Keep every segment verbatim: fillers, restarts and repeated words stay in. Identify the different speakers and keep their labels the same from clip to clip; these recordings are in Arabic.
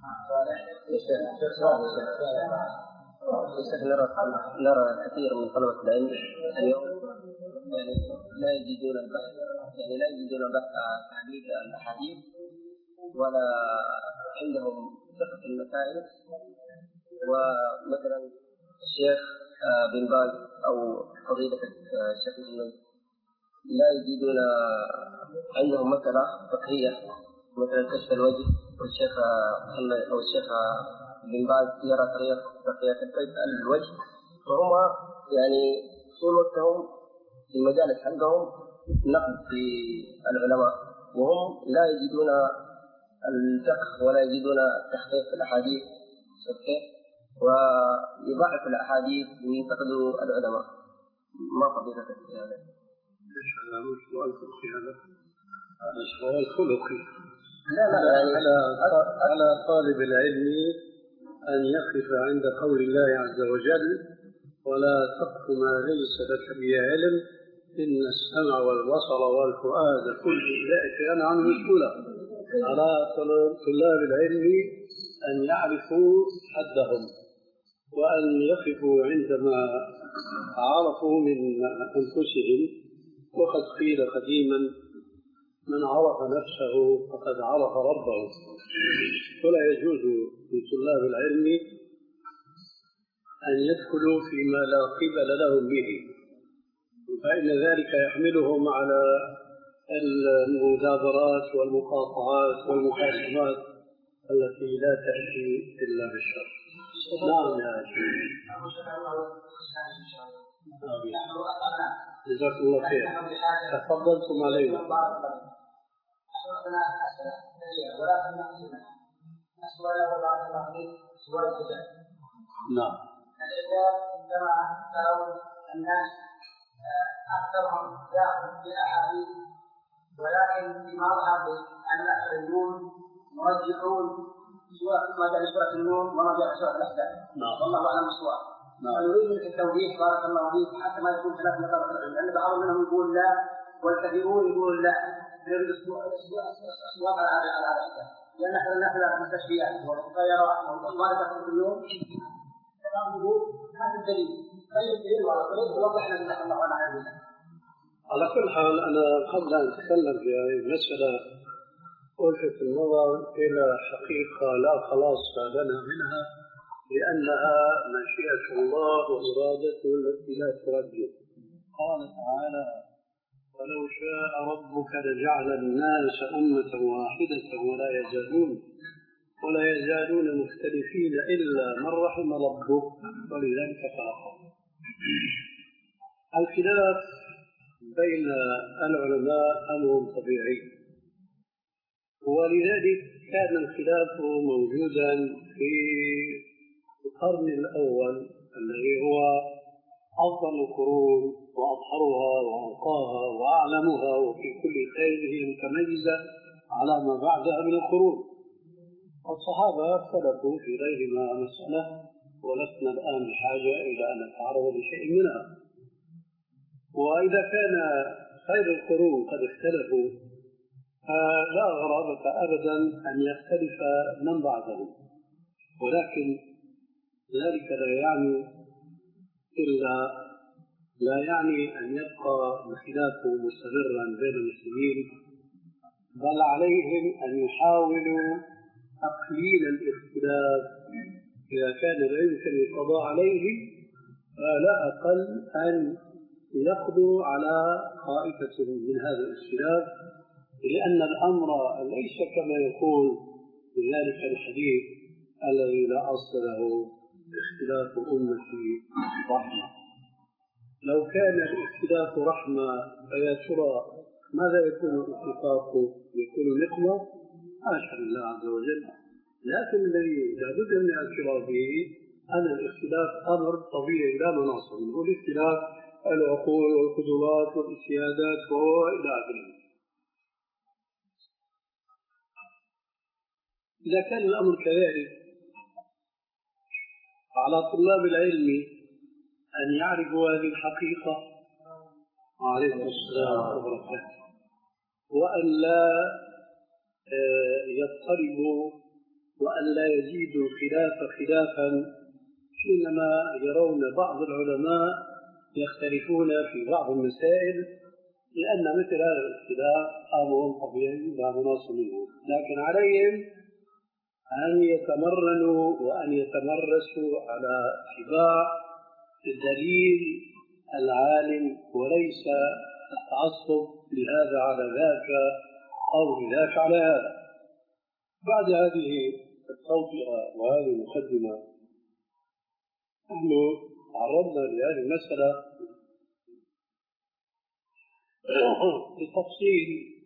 Speaker 1: نرى نرى الكثير من طلبة العلم اليوم يعني لا يجدون البحث يعني لا يجدون بحث تحديد الأحاديث ولا عندهم ثقة في المسائل. ومثلا الشيخ بن باز أو فضيلة الشيخ الجنيد لا يجدون عندهم مسألة فقهية مثلا كشف الوجه، والشيخ محمد أو الشيخ بن باز يرى طريقة تقية كشف الوجه، فهم يعني طول وقتهم في المجالس عندهم نقد في العلماء، وهم لا يجدون الفقه ولا يجدون تحقيق الأحاديث ويضعف الأحاديث وينتقدوا العلماء. ما فضيلة هذا؟
Speaker 2: هذا مش سؤال فقهي، هذا هذا سؤال خلقي.
Speaker 1: لا لا يعني
Speaker 2: على على طالب العلم أن يقف عند قول الله عز وجل: ولا تقف ما ليس لك به علم إن السمع والبصر والفؤاد كل أولئك كان عنه مسؤولا. على طلاب العلم أن يعرفوا حدهم وأن يقفوا عندما عرفوا من أنفسهم. وقد قيل قديما: من عرف نفسه فقد عرف ربه. ولا يجوز لطلاب العلم أن يدخلوا فيما لا قبل لهم به، فإن ذلك يحملهم على المجادلات والمقاطعات والمخاصمات التي لا تأتي إلا بالشر. نعم يا شيخ. جزاكم الله خير. تفضلتم علينا. نعم.
Speaker 3: عندما ترون الناس أكثرهم يأخذ بالأحاديث، ولكن في مذهب الأكثريون مرجحون سواء ما جاء سورة النور وما جاء سورة الأحزاب. والله أعلم بالصواب. ونريد منك التوضيح بارك الله فيك حتى ما يكون ثلاث مرات العلم، لأن بعض منهم يقول لا والكثيرون يقول لا. نريد الصواب على هذا الأحزاب، لأن نحن نحن المستشفيات والطيارات وما تكون في اليوم هذا الدليل.
Speaker 2: على كل حال أنا قبل أن أتكلم في هذه المسألة ألفت النظر إلى حقيقة لا خلاص لنا منها، لأنها مشيئة الله وإرادته التي لا ترد. قال تعالى: ولو شاء ربك لجعل الناس أمة واحدة ولا يزالون ولا يزالون مختلفين إلا من رحم ربك ولذلك خلقهم. الخلاف بين العلماء أمر طبيعي، ولذلك كان الخلاف موجودا في القرن الأول الذي هو أفضل القرون وأطهرها وأنقاها وأعلمها، وفي كل خير هي متميزة على ما بعدها من القرون. الصحابة اختلفوا في غيرها مسألة ولسنا الآن بحاجة إلى أن نتعرض لشيء منها. وإذا كان خير القرون قد اختلفوا فلا غرابة أبدا أن يختلف من بعدهم، ولكن ذلك لا يعني إلا لا يعني أن يبقى الخلاف مستمرا بين المسلمين، بل عليهم أن يحاولوا تقليل الاختلاف إذا كان لا يمكن القضاء عليه، فلا أقل أن يقضوا على طائفة من هذا الاختلاف، لأن الأمر ليس كما يقول في ذلك الحديث الذي لا أصل له: اختلاف أمتي رحمة. لو كان الاختلاف رحمة فيا ترى ماذا يكون الاتفاق؟ يكون نقمة؟ حاشا لله عز وجل. لكن الذي لابد من الاعتراف به أن الاختلاف أمر طبيعي لا مناص منه، والاختلاف العقول والقدرات والاجتهادات وإلى آخره. إذا كان الأمر كذلك على طلاب العلم أن يعرفوا هذه الحقيقة وعليكم السلام ورحمة الله وبركاته، وأن لا يضطربوا وأن لا يزيدوا خلاف خلافا، حينما يرون بعض العلماء يختلفون في بعض المسائل، لأن مثل هذا الاختلاف أمر طبيعي لا مناص منه، لكن عليهم أن يتمرنوا وأن يتمرسوا على اتباع الدليل العالم، وليس التعصب لهذا على ذاك أو لذاك على هذا. بعد هذه التوطئة وهذه المقدمة، نحن تعرضنا لهذه المسألة بالتفصيل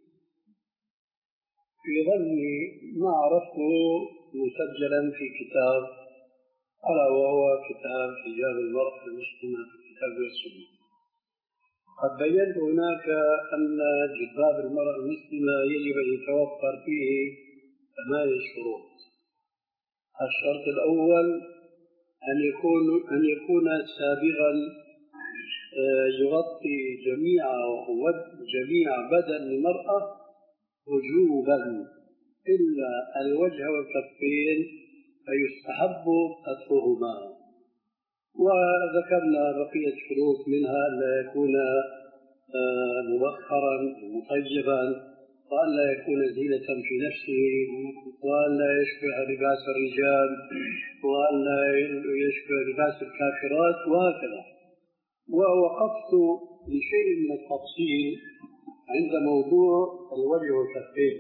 Speaker 2: في ظن ما عرفته مسجلا في كتاب، ألا وهو كتاب حجاب المرأة المسلمة في الكتاب والسنة. قد بينت هناك أن جلباب المرأة المسلمة يجب أن يتوفر فيه ثمانية شروط. الشرط الأول أن يكون أن يكون سابغا يغطي جميع جميع بدن المرأة وجوبا إلا الوجه والكفين، فيستحب سترهما. وذكرنا بقية شروط، منها أن لا يكون مبخرا مطيبا، وأن لا يكون زينة في نفسه، وأن لا يشبه لباس الرجال، وأن لا يشبه لباس الكافرات، وهكذا. ووقفت لشيء من التفصيل عند موضوع الوجه والكفين.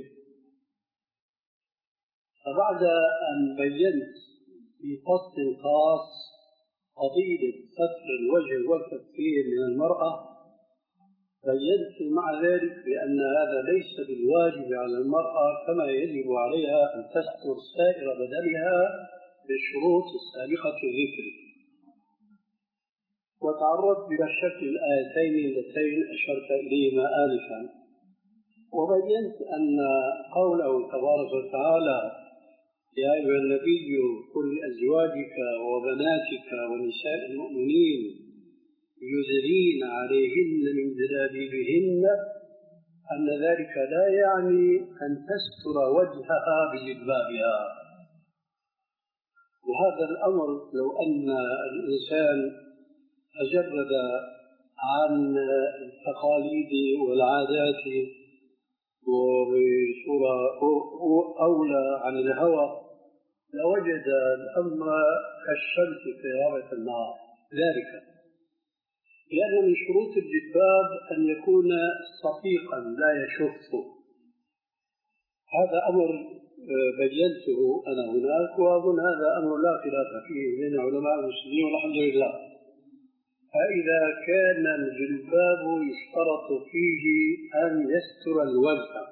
Speaker 2: فبعد أن بينت في فصل خاص قضية ستر الوجه والكفين من المرأة، بينت مع ذلك بأن هذا ليس بالواجب على المرأة، كما يجب عليها أن تستر سائر بدنها بالشروط السابقة الذكر. وتعرضت إلى الشكل الآيتين اللتين أشرت إليهما آنفا، وبينت أن قوله تبارك وتعالى: يا أيها النبي قل لأزواجك وبناتك ونساء المؤمنين يدنين عليهن من جلابيبهن، أن ذلك لا يعني أن تستر وجهها بجلبابها. وهذا الأمر لو أن الإنسان تجرد عن التقاليد والعادات وبصورة أولى عن الهوى، لوجد الأمر كالشمس في غابة النهار. ذلك لأن من شروط الجلباب أن يكون صفيقا لا يشف. هذا أمر بينته أنا هناك، وأظن هذا أمر لا خلاف فيه بين علماء المسلمين والحمد لله. فإذا كان الجلباب يشترط فيه أن يستر الوجه،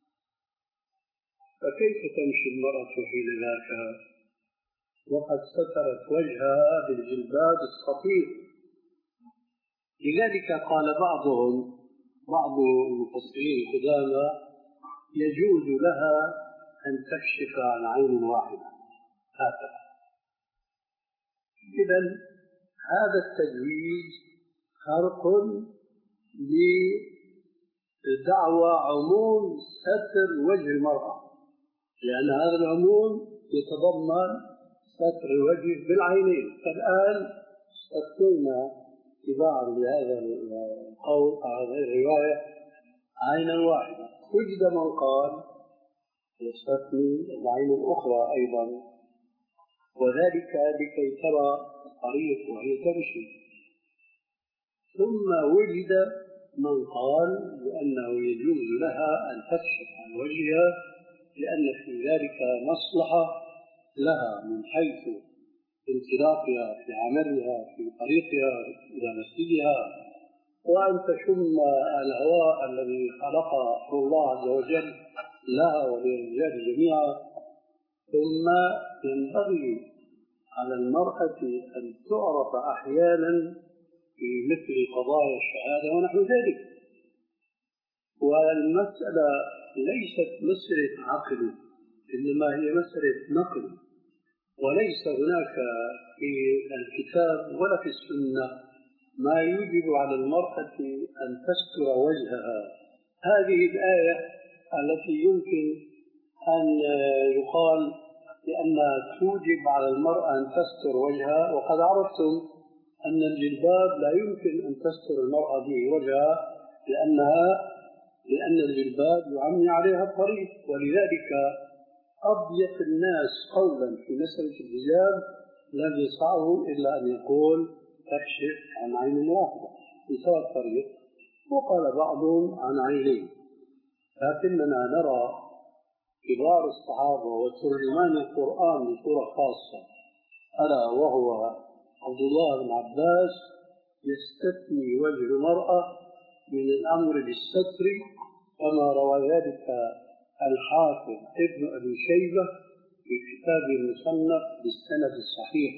Speaker 2: فكيف تمشي المرأة حين ذاك وقد سترت وجهها بالجلباب الصفيق؟ لذلك قال بعضهم، بعض المفسرين القدامى: يجوز لها أن تكشف عن عين واحدة هكذا. إذن هذا التجويز خرق لدعوى عموم ستر وجه المرأة، لأن هذا العموم يتضمن ستر الوجه بالعينين. فالآن استثنينا اتباعا لهذا القول هذه الرواية عينا واحدة. وجد من قال يستثني العين الأخرى أيضا، وذلك لكي ترى الطريق وهي تمشي. ثم وجد من قال بأنه يجوز لها أن تكشف عن وجهها، لأن في ذلك مصلحة لها من حيث انطلاقها في عملها في طريقها إلى مسجدها، وأن تشم الهواء الذي خلقه الله عز وجل لها وللرجال جميعا. ثم ينبغي على المرأة أن تعرف أحيانا في مثل قضايا الشهادة ونحو ذلك. والمسألة ليست مسألة عقل، إنما هي مسألة نقل، وليس هناك في الكتاب ولا في السنة ما يوجب على المرأة أن تستر وجهها. هذه الآية التي يمكن أن يقال لأن توجب على المرأة أن تستر وجهها، وقد عرفتم أن الجلباب لا يمكن أن تستر المرأة به وجهها لأنها لأن الجلباب يعمي عليها الطريق. ولذلك أضيق الناس قولا في مسألة الحجاب لم يسعه إلا أن يقول تكشف عن عين واحدة في سواء الطريق، وقال بعضهم عن عينين. لكننا نرى كبار الصحابة وترجمان القرآن بصورة خاصة ألا وهو عبد الله بن عباس يستثني وجه المرأة من الأمر بالستر، كما روى ذلك الحافظ ابن أبي شيبة في كتابه المصنف بالسند الصحيح.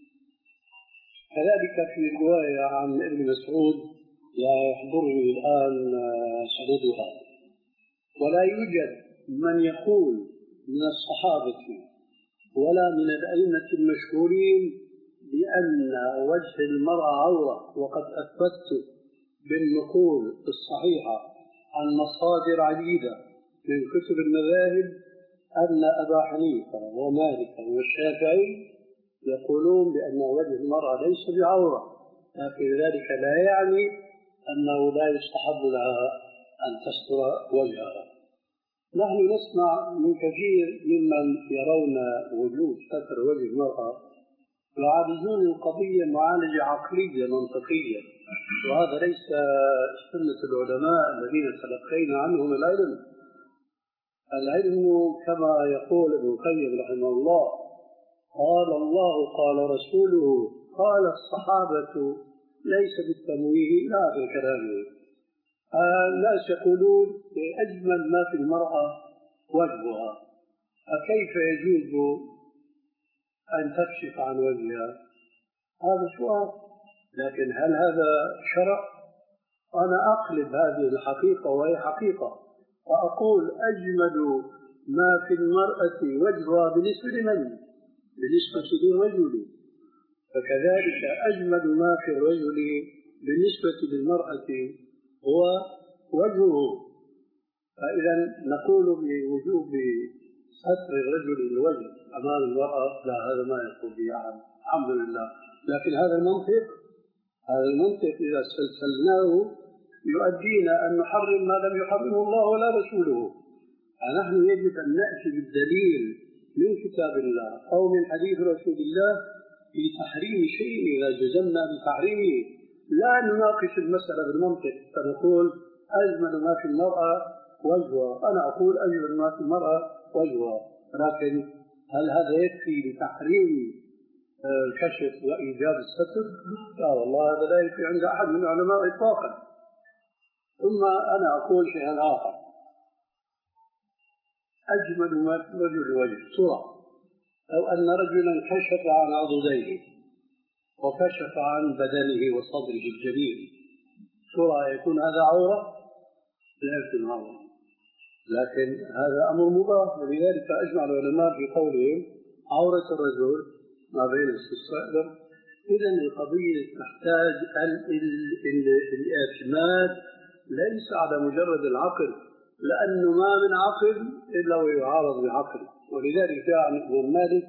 Speaker 2: كذلك في رواية عن ابن مسعود لا يحضرني الآن سندها، ولا يوجد من يقول من الصحابة ولا من الأئمة المشهورين بأن وجه المرأة عورة. وقد أثبت بالنقول الصحيحة عن مصادر عديدة من كتب المذاهب أن أبا حنيفة ومالك والشافعي يقولون بأن وجه المرأة ليس بعورة، لكن ذلك لا يعني أنه لا يستحب لها أن تستر وجهها. نحن نسمع من كثير ممن يرون وجود ستر وجه المرأة يعالجون القضية معالجة عقلية منطقية، وهذا ليس سنة العلماء الذين تلقينا عنهم العلم. العلم كما يقول ابن القيم رحمه الله قال الله قال رسوله قال الصحابة ليس بالتمويه لا في كلامه. الناس يقولون أجمل ما في المرأة وجهها، فكيف يجوز أن تكشف عن وجهها؟ هذا سؤال، لكن هل هذا شرع؟ أنا أقلب هذه الحقيقة وهي حقيقة وأقول أجمل ما في المرأة وجهها بالنسبة لمن؟ بالنسبة للرجل، فكذلك أجمل ما في الرجل بالنسبة للمرأة هو وجهه. فإذا نقول بوجوب ستر الرجل الوجه أمام المرأة لا، هذا ما يقول به أحد الحمد لله. لكن هذا المنطق هذا المنطق إذا سلسلناه يؤدينا أن نحرم ما لم يحرمه الله ولا رسوله. فنحن يجب أن نأتي بالدليل من كتاب الله أو من حديث رسول الله في تحريم شيء إذا جزمنا بتحريمه، لا نناقش المسألة بالمنطق فنقول أجمل ما في المرأة وجهها. أنا أقول أجمل ما في المرأة وجهها، لكن هل هذا يكفي لتحريم الكشف وإيجاب الستر؟ لا والله، هذا لا يكفي عند أحد من العلماء إطلاقا. ثم أنا أقول شيئا آخر، أجمل ما في الرجل الوجه صورة. لو أن رجلا كشف عن عضديه وكشف عن بدنه وصدره الجميل صورة، يكون هذا عورة؟ لا يكون عورة، لكن هذا أمر مباح. ولذلك أجمع العلماء في قولهم عورة الرجل ما بين الصدر. إذا القضية تحتاج الاعتماد ليس على مجرد العقل، لأنه ما من عقل إلا ويعارض بعقل. ولذلك جاء عن ابن مالك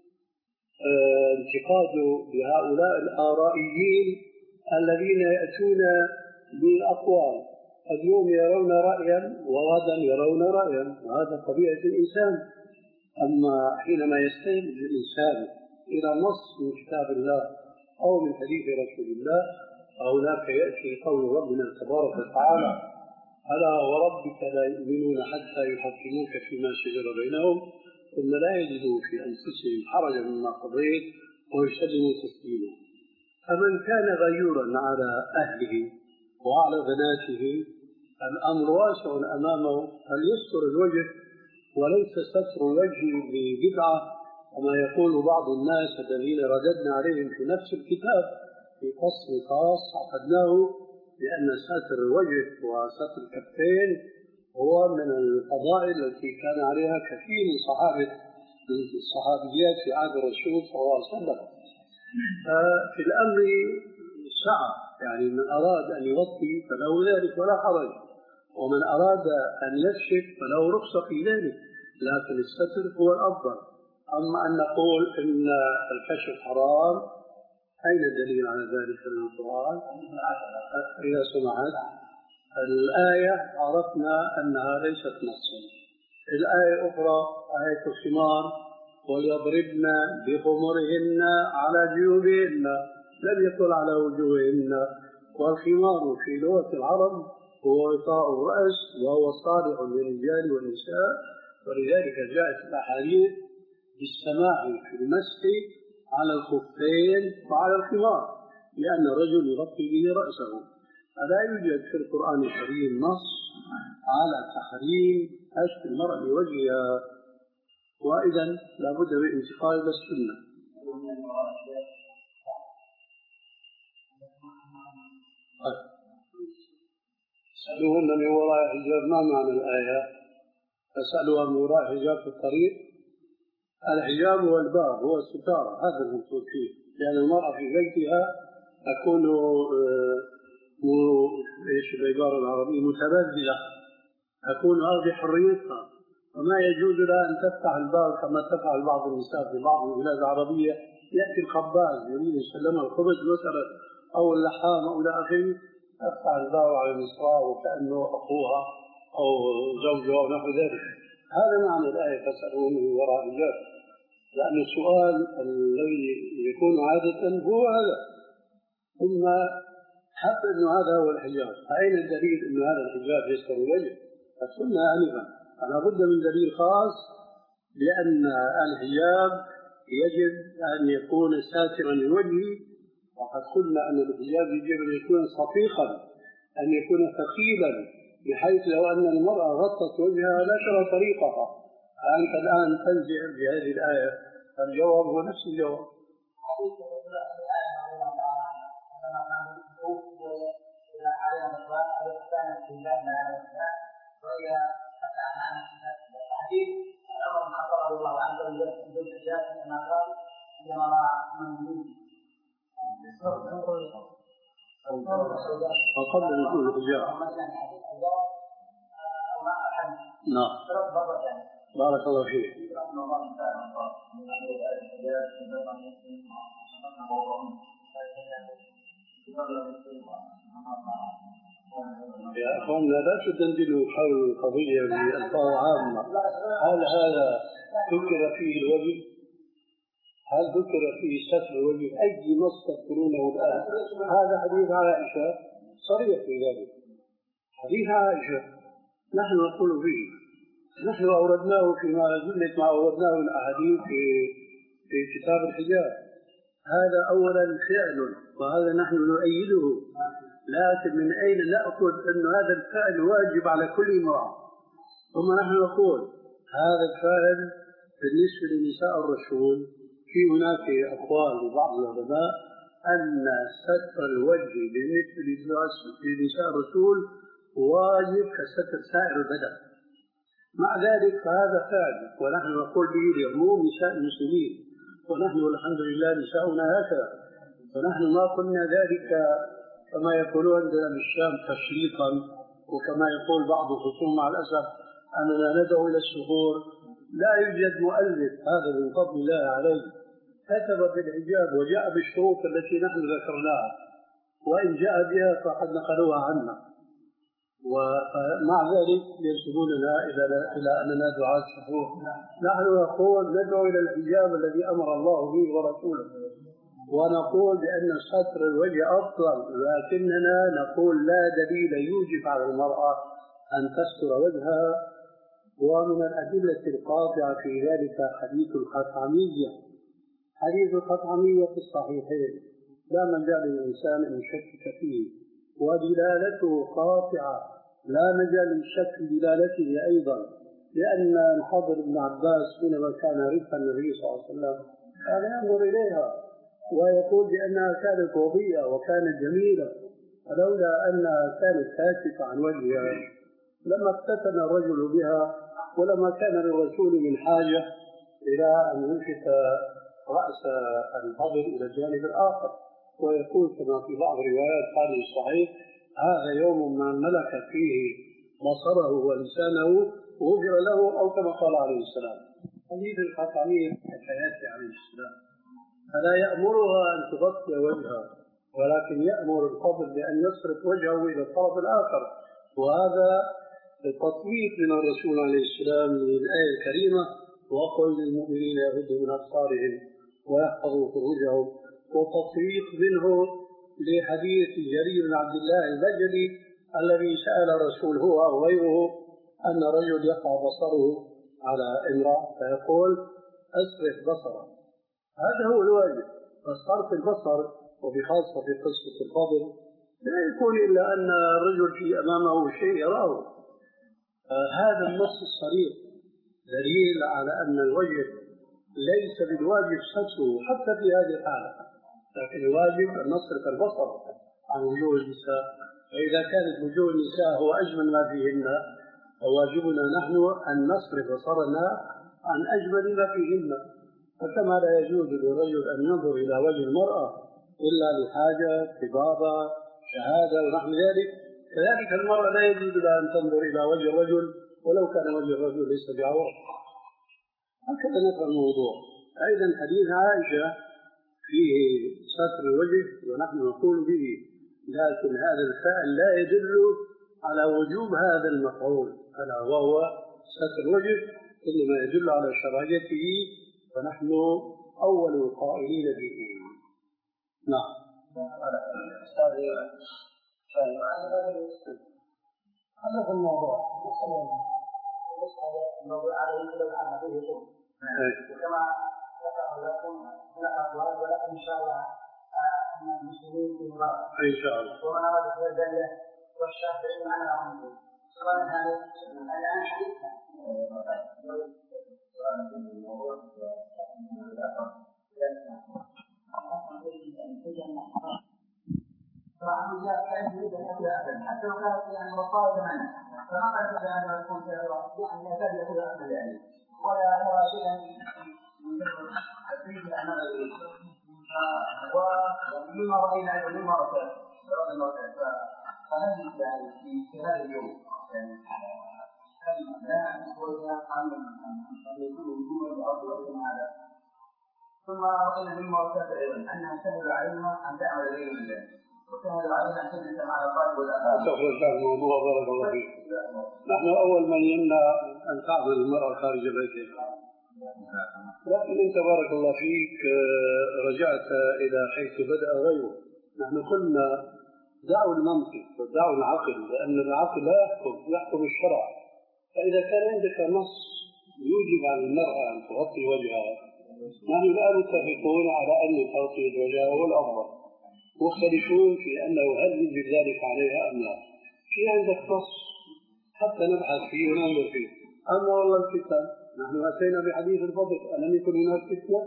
Speaker 2: انتقاده بهؤلاء الآرائيين الذين يأتون بأقوال اليوم يرون رأيا وغدا يرون رأيا، وهذا طبيعة الإنسان. أما حينما يستند الإنسان إلى نص من كتاب الله أو من حديث رسول الله فهناك يأتي قول ربنا تبارك وتعالى ألا وربك لا يؤمنون حتى يحكموك فيما شجر بينهم ثم لا يجدوا في أنفسهم حرجا مما قضيت ويسلموا تسليما. فمن كان غيورا على أهله وعلى بناته الأمر واسع أمامه، هل يستر الوجه وليس ستر الوجه ببدعة كما يقول بعض الناس الذين رددنا عليهم في نفس الكتاب في فصل خاص عقدناه بأن ستر الوجه وستر الكفين هو من الفضائل التي كان عليها كثير من صحابة الصحابيات في عهد الرسول صلى الله عليه وسلم. ففي الأمر سعة، يعني من أراد أن يغطي فله ذلك ولا حرج، ومن أراد أن يكشف فله رخصة في ذلك، لكن الستر هو الأفضل. أما أن نقول إن الكشف حرام، أين الدليل على ذلك من القرآن؟ إذا سمعت الآية عرفنا أنها ليست نصا. الآية أخرى آية الخمار ويضربن بخمرهن على جيوبهن، لم يقل على وجوههن. والخمار في لغة العرب هو غطاء الرأس وهو صالح للرجال والنساء، ولذلك جاءت الأحاديث بالسماح في المسح على الخفين وعلى الخمار لأن الرجل يغطي به رأسه. فلا يوجد في القرآن الكريم نص على تحريم كشف المرأة لوجهها، وإذا لابد من انتقال إلى السنة. سألوهن من وراء حجاب، ما معنى الآية؟ فسألوها من وراء حجاب في الطريق. الحجاب هو الباب، هو الستارة، هذا المقصود فيه، لأن المرأة في بيتها تكون ايش بالعبارة العربية متبذلة، تكون هذه حريتها، وما يجوز لها أن تفتح الباب كما تفعل بعض النساء في بعض البلاد العربية. يأتي الخباز يريد يسلمها الخبز مثلا أو اللحام أو إلى آخره، تفتح الباب على المصراع وكأنه أخوها أو زوجها أو نحو ذلك. هذا معنى الآية فاسألوه من وراء حجاب، لأن السؤال الذي يكون عادة هو هذا، ثم حتى أنه هذا هو الحجاب. فأين الدليل أن هذا الحجاب يستر الوجه؟ فقلنا آنفا فلا بد من دليل خاص، لأن الحجاب يجب أن يكون ساترا للوجه، وقد قلنا أن الحجاب يجب أن يكون صفيقا، أن يكون ثقيلا، بحيث لو أن المرأة غطت وجهها لا ترى طريقها. أنت الآن تنزع بهذه الآية، الجواب هو نفس الجواب. وقبل نزول الحجاب. نعم. بارك الله فيك. يا أخواننا لا تدندنوا حول القضية بألفاظ عامة. هل هذا ذكر فيه الوجه؟ هل ذكر فيه ستر الوجه؟ أي نص تذكرونه الآن؟ هذا حديث عائشة صريح في ذلك، حديث عائشة نحن نقول فيه، نحن أوردناه فيما جملة ما أوردناه من أحاديث في في كتاب الحجاب. هذا أولا فعل، وهذا نحن نؤيده، لكن من أين نأخذ أن هذا الفعل واجب على كل امرأة؟ ثم نحن نقول هذا الفعل بالنسبة لنساء الرسول في هناك أقوال لبعض العلماء أن ستر الوجه بالنسبة لنساء الرسول واجب كستر سائر البدن. مع ذلك فهذا فعل، ونحن نقول به لعموم نساء المسلمين، ونحن الحمد لله نساؤنا هكذا، فنحن ما قلنا ذلك كما يقولون عندنا بالشام تشريطا، وكما يقول بعض الخصوم مع الأسف أننا ندعو إلى السحور. لا يوجد مؤلف هذا من فضل الله عليه كتب في الحجاب وجاء بالشروط التي نحن ذكرناها، وإن جاء بها فقد نقلوها عنا، ومع ذلك ينسبوننا إلى أننا دعاة السحور. نحن نقول ندعو إلى الحجاب الذي أمر الله به ورسوله، ونقول بأن ستر الوجه أفضل، لكننا نقول لا دليل يوجب على المرأة أن تستر وجهها. ومن الأدلة القاطعة في ذلك حديث الخطعمية. حديث الخطعمية في الصحيحين لا مجال للإنسان أن يشكك فيه، ودلالته قاطعة لا مجال للشك في دلالته أيضا، لأن الحضر بن عباس حينما كان رفقا النبي صلى الله عليه وسلم كان ينظر إليها ويقول بأنها كانت وضيئة وكانت جميلة، فلولا أنها كانت كاشفة عن وجهها لما افتتن الرجل بها، ولما كان للرسول من حاجة إلى أن يلفت رأس الحضر إلى الجانب الآخر، ويقول كما في بعض الروايات هذه الصحيح هذا يوم ما ملك فيه بصره ولسانه غفر له، أو كما قال عليه السلام. حديث الخطامين في حياته عليه السلام فلا يأمرها أن تغطي وجهها، ولكن يأمر الفضل بأن يصرف وجهه إلى الطرف الآخر، وهذا التطبيق من الرسول عليه السلام للآية الكريمة: وقل للمؤمنين يغضوا من أبصارهم ويحفظوا فروجهم، وتطبيق منه لحديث جرير بن عبد الله البجلي الذي سأل الرسول هو أو غيره أن رجل يقع بصره على امرأة فيقول أصرف بصره. هذا هو الواجب، فصرف البصر وبخاصة في قصة الفضل لا يكون إلا أن الرجل في أمامه شيء يراه. آه هذا النص الصريح دليل على أن الوجه ليس بالواجب ستره حتى في هذه الحالة، لكن الواجب أن نصرف البصر عن وجوه النساء، فإذا كانت وجوه النساء هو أجمل ما فيهن فواجبنا نحن أن نصرف بصرنا عن أجمل ما فيهن. فكما لا يجوز للرجل أن ينظر إلى وجه المرأة إلا لحاجة خطابة شهادة ونحو ذلك، كذلك المرأة لا يجوز لها أن تنظر إلى وجه الرجل ولو كان وجه الرجل ليس بعورة. هكذا نفهم الموضوع. أيضا حديث عائشة فيه ستر الوجه ونحن نقول به، لكن هذا الفعل لا يدل على وجوب هذا المفعول ألا وهو ستر الوجه، إنما يدل على شرعيته ونحن أول القائلين به. نعم.
Speaker 3: هذا هو الموضوع. الموضوع عليه لو كان فيه شيء. وكما ذكر لكم هناك أقوال، ولكن إن شاء الله المسلمين في المرأة.
Speaker 2: إن شاء الله.
Speaker 3: ومن أراد الزلزال والشافعي معنا عنده. سواء هذا الآن حديثنا. حتى لو كانت يعني وصايا كمان فما قد أن يكون يعني يكاد يكون أكمل يعني ولا يرى شيئا من تفريج الأعمال ومما رأينا أيضا مما رأينا فهل يعني في هذا اليوم يعني هل لا نقولنا عن أن يكون وجودا بأرض هذا ثم رأينا مما رأينا أيضا أنها سهل عليها أن تعمل غير الله وسهل عليها أن تجلس مع الطالب والأخلاق.
Speaker 2: تخرج عن الموضوع بارك الله فيك. نحن أول من يمنع أن تعمل المرأة خارج بيتها، لكن أنت بارك الله فيك رجعت إلى حيث بدأ غيره. نحن قلنا دعوا المنطق ودعوا العقل، لأن العقل لا يحكم يحكم الشرع. فإذا كان عندك نص يوجب على المرأة أن تغطي وجهها، نحن لا متفقون على أن تغطي وجهها هو الأفضل، مختلفون في أنه هل يجب ذلك عليها أم لا. في عندك نص حتى نبحث فيه وننظر فيه. أما والله الفتنة نحن أتينا بحديث الفضل، ألم يكن هناك فتنة؟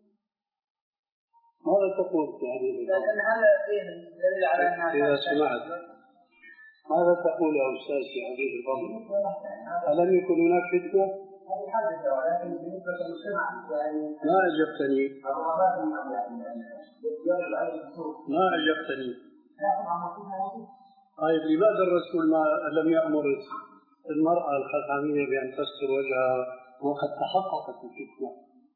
Speaker 2: ماذا تقول في حديث الفضل؟
Speaker 3: لأن هذا فيه دليل على أنها
Speaker 2: إذا سمعت ماذا تقول يا أستاذ في حديث الفضل؟ ألم يكن هناك فتنة؟
Speaker 3: هذه حادثة، ولكن بالنسبة للمجتمع يعني
Speaker 2: ما أجبتني. ما أجبتني. طيب لماذا الرسول ما لم يأمر المرأة الخثامية بأن تستر وجهها وقد تحققت الفتنة؟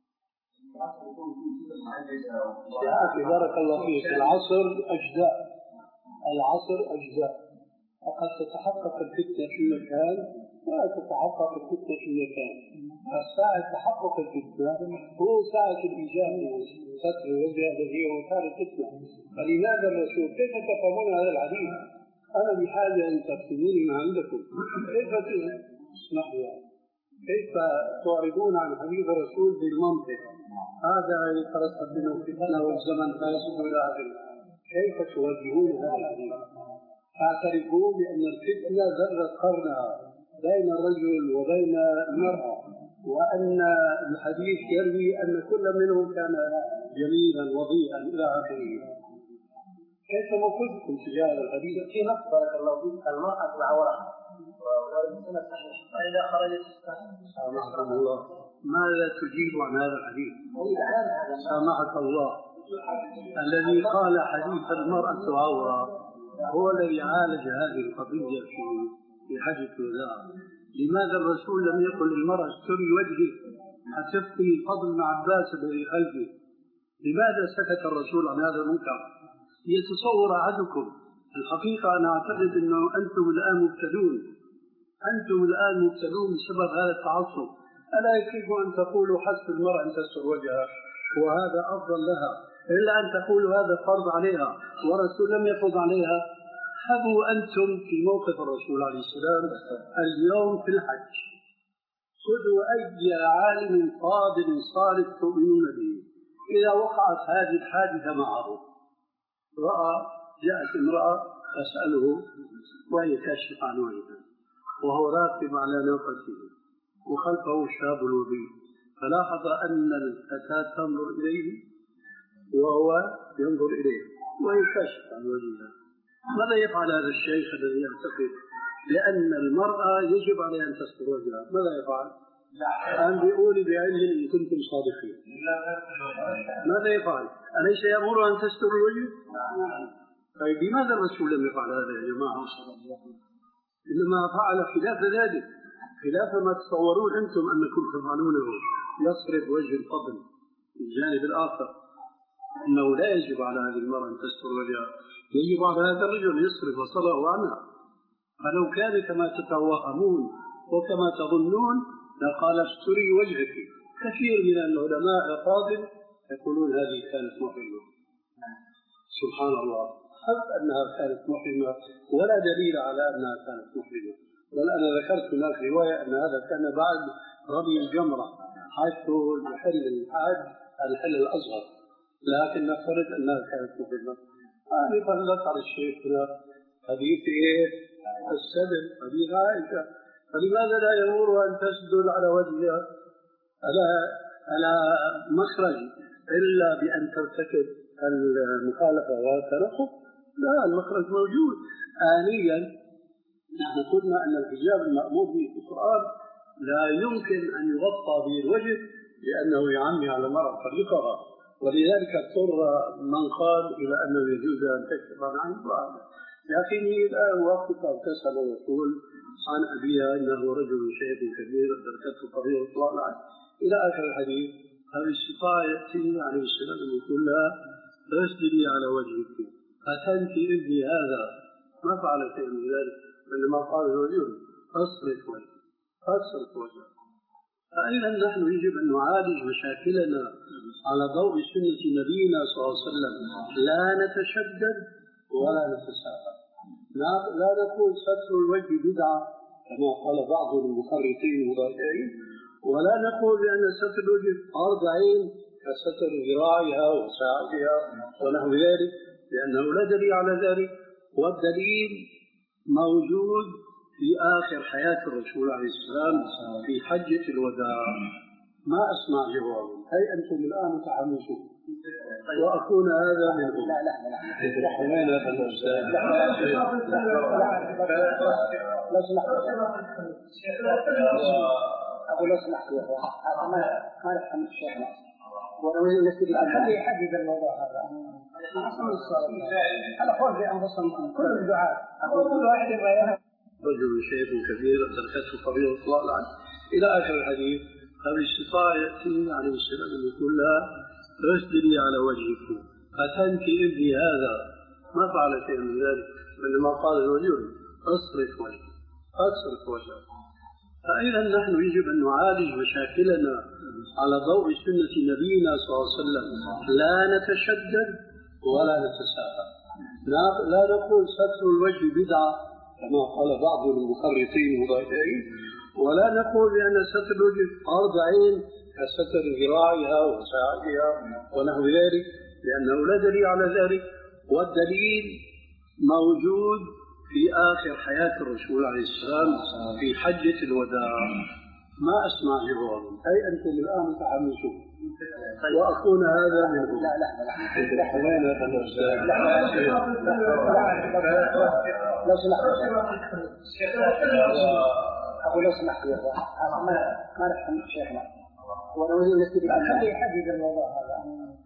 Speaker 2: يا أخي بارك الله فيك، العصر أجزاء، العصر أجزاء، وقد تتحقق الفتنة في مكان ولا تتحقق الفتنة في مكان. فساعة تحقق الفتنة هو ساعة الإيجاب ستر الوجه الذي هو مكان الفتنة. فلماذا الرسول كيف تفهمون هذا الحديث؟ أنا بحاجة أن تكتبوني ما عندكم. كيف تسمح لي؟ كيف تعرضون عن حديث الرسول بالمنطق؟ هذا يترتب منه فتنة والزمن لا يصل إلى آخره. كيف توجهون هذا الحديث؟ فاعترفوا بأن الفتنة ذرت قرنها بين الرجل وبين المرأة، وأن الحديث يروي أن كل منهم كان جميلا وضيئا إلى آخره. كيف موقفكم تجاه الحديث؟
Speaker 3: في نص بارك الله فيك المرأة العورة والسنة صحيح فإذا خرجت
Speaker 2: سامحكم الله، ماذا تجيب عن هذا الحديث؟ سامحك الله، الذي قال حديث المرأة عورة هو الذي عالج هذه القضية في في حجة الوداع. لماذا الرسول لم يقل للمرأة استري وجهك حسبت فضل بن عباس الذي خلفي، لماذا سكت الرسول عن هذا المنكر؟ يتصور أحدكم الحقيقة أنا أعتقد أنه أنتم الآن مبتلون، أنتم الآن مبتلون بسبب هذا التعصب. ألا يكفيكم أن تقولوا حسب المرأة أن تستر وجهها وهذا أفضل لها، إلا أن تقولوا هذا فرض عليها والرسول لم يفرض عليها. خذوا أنتم في موقف الرسول عليه السلام اليوم في الحج، خذوا أي عالم فاضل صالح تؤمنون به، إذا وقعت هذه الحادثة معه، رأى جاءت امرأة تسأله وهي كاشفة عن وجهها وهو راكب على ناقته وخلفه شاب وبي، فلاحظ أن الفتاة تنظر إليه وهو ينظر إليه وهي كاشفة عن وجهها. ماذا يفعل هذا الشيخ الذي يعتقد لأن المرأة يجب عليها أن تستر وجهها؟ ماذا يفعل؟ أنبئوني بعلم إن كنتم صادقين. ماذا يفعل؟ أليس يأمر أن تستر الوجه؟ طيب لماذا الرسول لم يفعل هذا يا جماعة؟ إنما فعل خلاف ذلك، خلاف ما تصورون أنتم أنكم تفعلونه، يصرف وجه الفضل في الجانب الآخر، إنه لا يجب على هذه المرأة أن تستر وجهها، يجب على هذا الرجل يصرف وصله عنها. فلو كان كما تتوهمون وكما تظنون لقال استري وجهك. كثير من العلماء الفاضل يقولون هذه كانت محرمة، سبحان الله، حتى أنها كانت محرمة ولا دليل على أنها كانت محرمة. بل أنا ذكرت هناك رواية أن هذا كان بعد رمي الجمرة حيث يحل الحاج الحل الأصغر، لكن نفترض أنها كانت محرمة. أنا فلت على الشيخ هنا حديث إيه؟ السدل، حديث عائشة، فلماذا لا يأمر أن تسدل على وجهها على على مخرج إلا بأن ترتكب المخالفة والتنقض؟ لا، المخرج موجود. آنيا نحن قلنا أن الحجاب المأمور به في القرآن لا يمكن أن يغطى به الوجه لأنه يعمي على المرأة طريقها، ولذلك اضطر من قال إلى أنه يجوز أن تكشف عن عين. لكني الآن وقت تسأل ويقول عن أبيها إنه رجل شيخ كبير أدركته طريق إطلاق العين إلى آخر الحديث. هذه الشفاعة يأتي عليه السلام ويقول لها فاسجدي على وجهك، فتنت ابني هذا ما فعل شيء من ذلك، عندما قال الرجل أصرف وجهك أصرف وجهك. فأيضا نحن يجب أن نعالج مشاكلنا على ضوء سنة نبينا صلى الله عليه وسلم، لا نتشدد ولا نتساهل، لا نقول ستر الوجه بدعة كما قال بعض المخرطين والرائعين، ولا نقول بأن ستر الوجه فرض عين كستر ذراعها وساعدها ونحو ذلك، لأنه لا دليل على ذلك. والدليل موجود في آخر حياة الرسول عليه السلام في حجة الوداع. ما أسمع جوابا، هي أنتم الآن متحمسون وأكون هذا منهم. لا لا لا حمينا هذا الأستاذ لا سمح أقول لا سمح يا أخوان ما ما نحن الشيخنا ونريد نسيب خلي يحدد الموضوع هذا. أنا أقول في أنفسهم كل الدعاء أقول كل واحد يبغى رجل شيخ كبير أدركته طريق إطلاق العين إلى آخر الحديث. هذه الشفاعة يأتي عليه السلام ويقول لها فاسجدي على وجهك، فتنت ابني هذا ما فعل شيء من ذلك، عندما قال الرجل أصرف وجهك أصرف وجهك. فأيضا نحن يجب أن نعالج مشاكلنا على ضوء سنة نبينا صلى الله عليه وسلم، لا نتشدد ولا نتساهل، لا نقول ستر الوجه بدعة كما قال بعض المخرطين والرائعين، ولا نقول بأن ستر الوجه فرض عين كستر ذراعها وساعدها ونحو ذلك، لأنه لا دليل على ذلك. والدليل موجود في آخر حياة الرسول عليه السلام في حجة الوداع. ما أسمع جوابا، أي أنتم الآن متحمسون وأكون هذا منهم. لا لا لا حمينا هذا الأستاذ لا سمح أقول لا سمح يا أخوان ما ما نحن شيخنا ونريد نسيب خلي يحدد الموضوع هذا.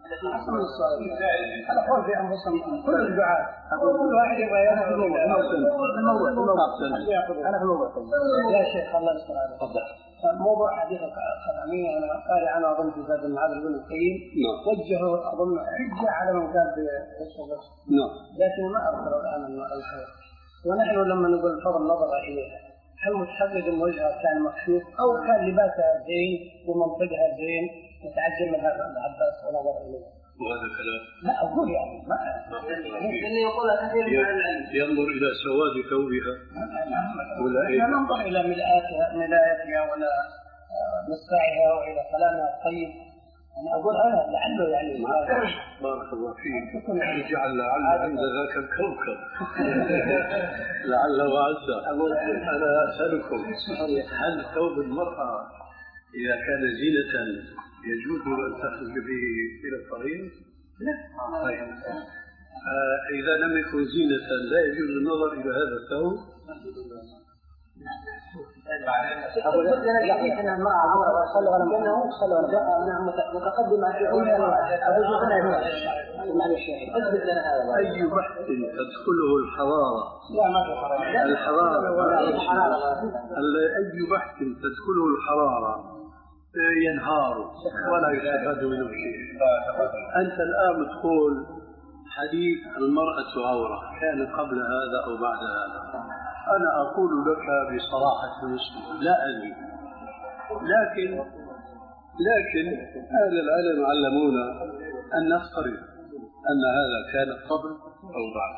Speaker 2: أنا أقول في أنفسهم كل الدعاء أقول كل واحد يبغى يأخذ الموضوع. أنا في الموضوع يا شيخ الله يستر عليك.
Speaker 4: موضوع حديث الخدامية أنا قارئ عنه أظن في زاد المعاد بن القيم وجهه أظن حجة على من قال بالصدق لكن ما أذكر الآن الخير. ونحن لما نقول فضل نظر إليها هل متحدد أن وجهها كان مكشوف أو كان لباسها زين ومنطقها زين متعجل من هذا العباس ونظر إليه؟
Speaker 2: وهذا كلام
Speaker 4: لا أقول يعني ما
Speaker 3: اللي يقولها كثير من العلم
Speaker 2: ينظر إلى سواد ثوبها
Speaker 4: ولا لا ننظر إلى ملاءتها ملاءتها ولا مصراعها وإلى كلامها الطيب. أنا أقول أنا لعله يعني
Speaker 2: بارك الله فيك جعل لعل عند ذاك الكوكب لعل وعسى. أنا أسألكم هل ثوب المرأة إذا كان زينة يجوز أن تخرج به إلى الطريق؟
Speaker 4: لا.
Speaker 2: طيب. آه إذا لم يكن زينة لا يجوز النظر إلى هذا الثوب؟
Speaker 4: أقول لك أنا ما أعرف صلى ولا كأنه صلى ولا نعم متقدم في عمر أبو جهل معلش أثبت لنا هذا.
Speaker 2: أي بحث تدخله الحرارة؟
Speaker 4: لا ما في حرارة.
Speaker 2: الحرارة أي بحث تدخله الحرارة ينهار ولا يستفاد منه شيء. أنت الآن تقول حديث المرأة عورة كان قبل هذا أو بعد هذا. أنا أقول لك بصراحة المسلم لا أدري لكن لكن أهل العلم علمونا أن نفترض أن هذا كان قبل أو بعد.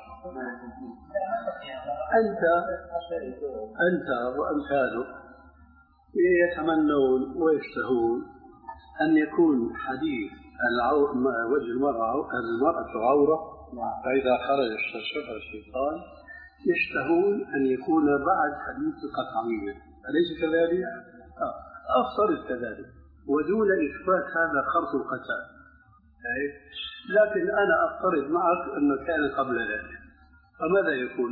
Speaker 2: أنت أنت وأمثالك يتمنون ويشتهون أن يكون حديث وجه المرأة عورة فإذا خرج استشرفها الشيطان يشتهون أن يكون بعد حديث القطعية أليس كذلك؟ آه. أفترض كذلك ودون إثبات هذا خرط القتال. لكن أنا أفترض معك أنه كان قبل ذلك فماذا يكون؟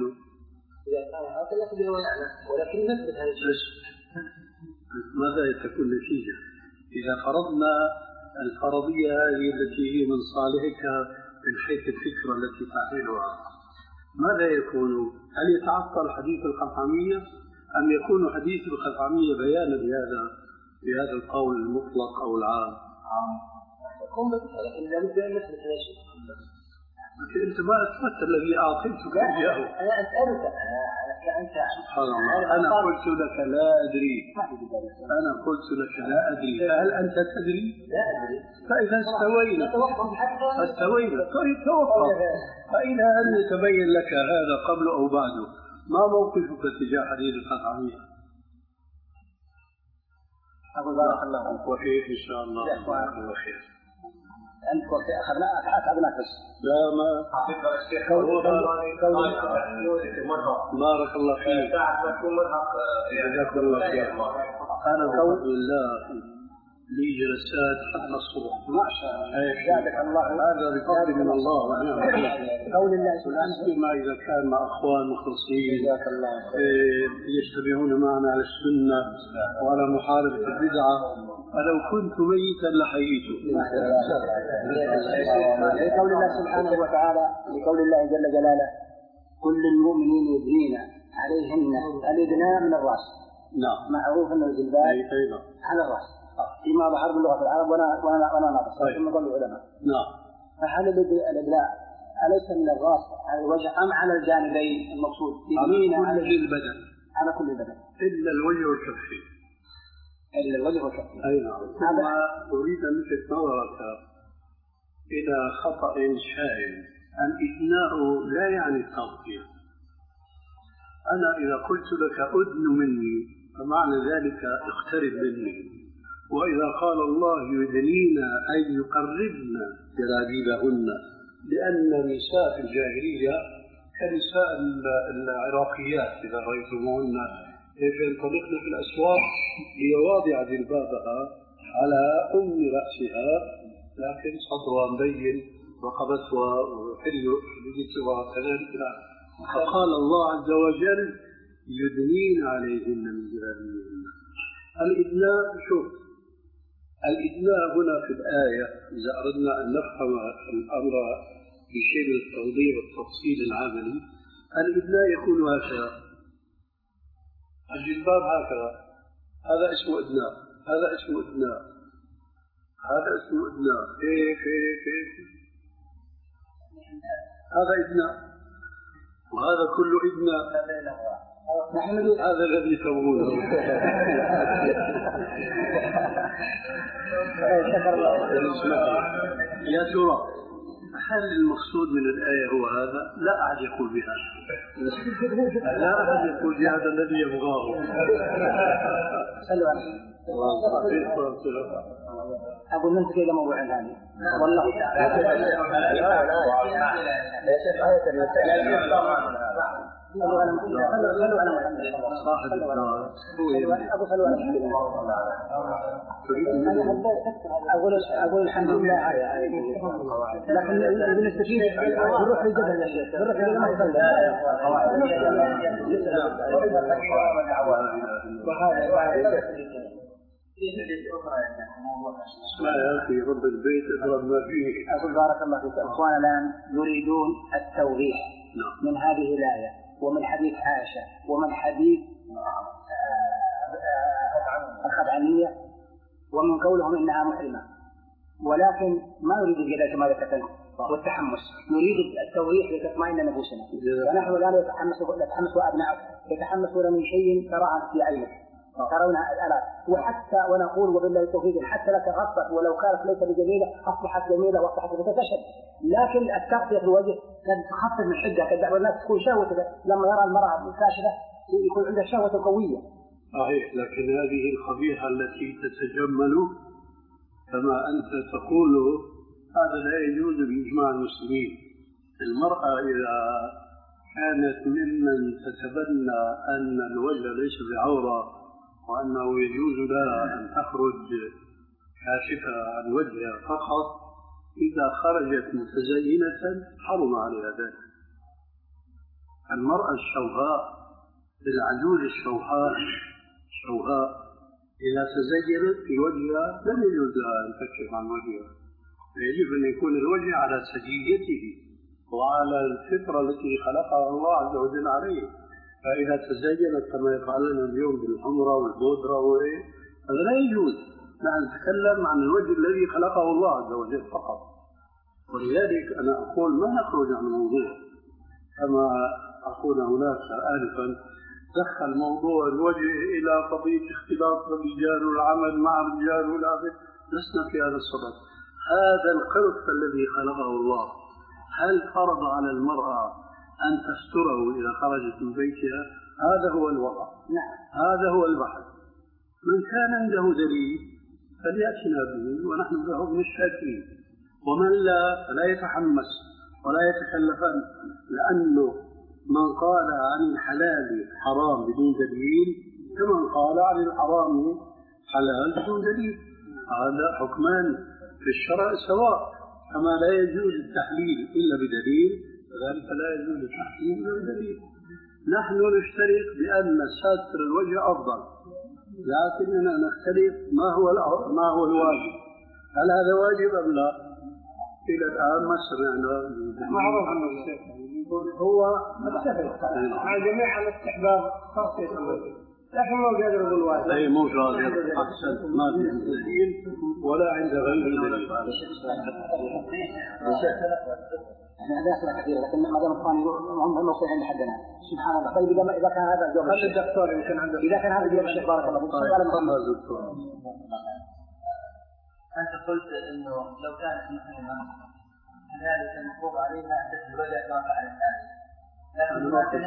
Speaker 4: ولكن نثبت هذا الشيء
Speaker 2: ماذا تكون النتيجة؟ إذا فرضنا الفرضية هذه التي هي من صالحك من حيث الفكرة التي تحملها ماذا يكون؟ هل يتعطل حديث القطعمية أم يكون حديث القطعمية بيانا بهذا بهذا القول المطلق أو العام؟
Speaker 4: قم لكن لا بد أن نثبت هذا الشيء.
Speaker 2: أنت ما أثبت الذي أعطيتك إياه.
Speaker 4: أنا أسألك أنت
Speaker 2: سبحان الله أنا قلت لك لا أدري أنا قلت لك لا أدري هل أنت تدري؟
Speaker 4: لا أدري.
Speaker 2: فإذا استوينا استوينا طيب توقف. فإذا أن يتبين لك هذا قبل أو بعده ما موقفك تجاه حديث القطعمية؟
Speaker 4: أقول بارك الله فيك
Speaker 2: وفيك إن شاء الله وخير.
Speaker 4: أنت وفي أخذنا أتعب نفس
Speaker 2: لا ما بارك الله فيك جزاك الله خير. أنا بفضل الله لي جلسات حتى الصبح
Speaker 4: ما شاء الله زادك الله
Speaker 2: هذا بفضل من الله
Speaker 4: قول الله
Speaker 2: سبحانه ما إذا كان مع أخوان مخلصين
Speaker 4: جزاك الله
Speaker 2: يجتمعون معنا على السنة وعلى محاربة البدعة فلو كنت ميتا لحييت.
Speaker 4: لقول الله سبحانه وتعالى لقول الله جل جلاله كل المؤمنين يدنين عليهن الإدناء من الرأس.
Speaker 2: نعم
Speaker 4: معروف أنه الجلباب على الرأس فيما ظهر باللغة العرب وأنا وأنا وأنا ناقص ثم قال العلماء.
Speaker 2: نعم.
Speaker 4: فهل الإدلاء أليس من الرأس على الوجه أم على الجانبين المقصود؟
Speaker 2: على كل البدن.
Speaker 4: على كل البدن.
Speaker 2: إلا الوجه والكفين.
Speaker 4: إلا الوجه والكفين.
Speaker 2: أي نعم. ثم أريد أن ألفت نظرك إلى خطأ شائع. الإدناء لا يعني التغطية. أنا إذا قلت لك أدن مني فمعنى ذلك اقترب مني. وإذا قال الله يدنينا أي يقربن جلابيبهن لأن نساء الجاهلية كنساء العراقيات إذا رأيتموهن ينطلقن في الأسواق هي واضعة جلبابها على أم رأسها لكن صدرها مبين رقبتها وحليتها كذلك. فقال الله عز وجل يدنين عليهن من جلابيبهن. الإدناء شوف الإدناء هنا في الآية إذا أردنا أن نفهم الأمر بشيء من التوضيح والتفصيل العملي الإدناء يكون هكذا الجلباب هكذا هذا اسمه إدناء، هذا اسمه إدناء، هذا اسمه إدناء. كيف كيف كيف هذا إدناء وهذا كله إدناء. هذا الذي تبغونه. يا ترى هل المقصود من الآية هو هذا؟ لا أحد يقول بهذا، لا أحد يقول بهذا الذي يبغاه.
Speaker 4: أقول ننتقل إلى موضوع ثاني. والله
Speaker 2: صاحب الدار
Speaker 4: أقول أقول الحمد لله، لكن بالنسبة لي بروح للجبل يا شيخ، بروح للجبل ما يصلي.
Speaker 2: اسمع يا أخي، رب البيت اضرب ما فيه.
Speaker 4: أقول بارك الله فيك. أخوانا الآن يريدون التوضيح من هذه الآية ومن حديث عائشة ومن حديث الخدعانية ومن قولهم إنها محرمة، ولكن ما يريد الجدال كما ذكرت والتحمس، نريد التوضيح لتطمئن نفوسنا. ونحن الآن يتحمس يتحمس أبناء يتحمسون من شيء تراها في عينك ترونها الآن، وحتى ونقول وبالله التوفيق حتى لك غصت ولو كانت ليس بجميلة أصبحت جميلة وأصبحت بتتشد، لكن التغطية في الوجه قد تخفف من حدة كدعوة الناس تكون شهوة لما يرى المرأة الكاشفة يكون عندها شهوة قوية.
Speaker 2: صحيح، لكن هذه القبيحة التي تتجمل كما أنت تقول هذا لا يجوز بإجماع المسلمين. المرأة إذا كانت ممن تتبنى أن الوجه ليس بعورة وأنه يجوز لها أن تخرج كاشفة عن وجهها فقط، إذا خرجت متزينة حرم عليها ذلك. المرأة الشوهاء العجوز الشوهاء الشوهاء إذا تزينت في وجهها لم يجوز لها أن تكشف عن وجهها، يجب أن يكون الوجه على سجيته وعلى الفطرة التي خلقها الله عز وجل عليه. فإذا تزينت كما يفعلون اليوم بالحمرة والبودرة هذا لا يجوز. نحن نتكلم عن الوجه الذي خلقه الله عز وجل فقط. ولذلك أنا أقول ما نخرج عن الموضوع كما أقول هناك آنفا دخل موضوع الوجه إلى قضية اختلاط الرجال والعمل مع الرجال والآخر. لسنا في هذا الصدد. هذا الخلق الذي خلقه الله هل فرض على المرأة أن تستره إذا خرجت من بيتها؟ هذا هو الوضع.
Speaker 4: نعم.
Speaker 2: هذا هو البحث. من كان عنده دليل فليأتنا به ونحن له من الشاكرين، ومن لا فلا يتحمس ولا يتكلفن، لأنه من قال عن الحلال حرام بدون دليل كمن قال عن الحرام حلال بدون دليل. هذا حكمان في الشرع سواء، كما لا يجوز التحليل إلا بدليل فذلك لا يجوز التحليل إلا بدليل. نحن نشترك بأن ستر الوجه أفضل، لكننا نختلف ما هو ما هو الواجب. هل هذا واجب أم لا؟ إلى الآن ما سمعنا.
Speaker 4: معروف أن الشيخ هو متفق مع جميع الاستحباب خاصة الوجه، لكن ما قادر يقول واجب.
Speaker 2: أي مو قادر أحسن ما في دليل ولا عند غير دليل.
Speaker 4: احنا عندنا أسئلة كثيرة لكن ما دام الثاني هم الموضوع عند حدنا. سبحان الله. طيب إذا إذا كان هذا الجواب
Speaker 2: خلي الدكتور يمكن عنده.
Speaker 4: إذا كان هذا الجواب الشيخ بارك الله فيك.
Speaker 3: أنت قلت إنه لو كانت مسلمة كذلك المفروض عليها أن تتبدأ ما فعلت هذا. لكن ما كان.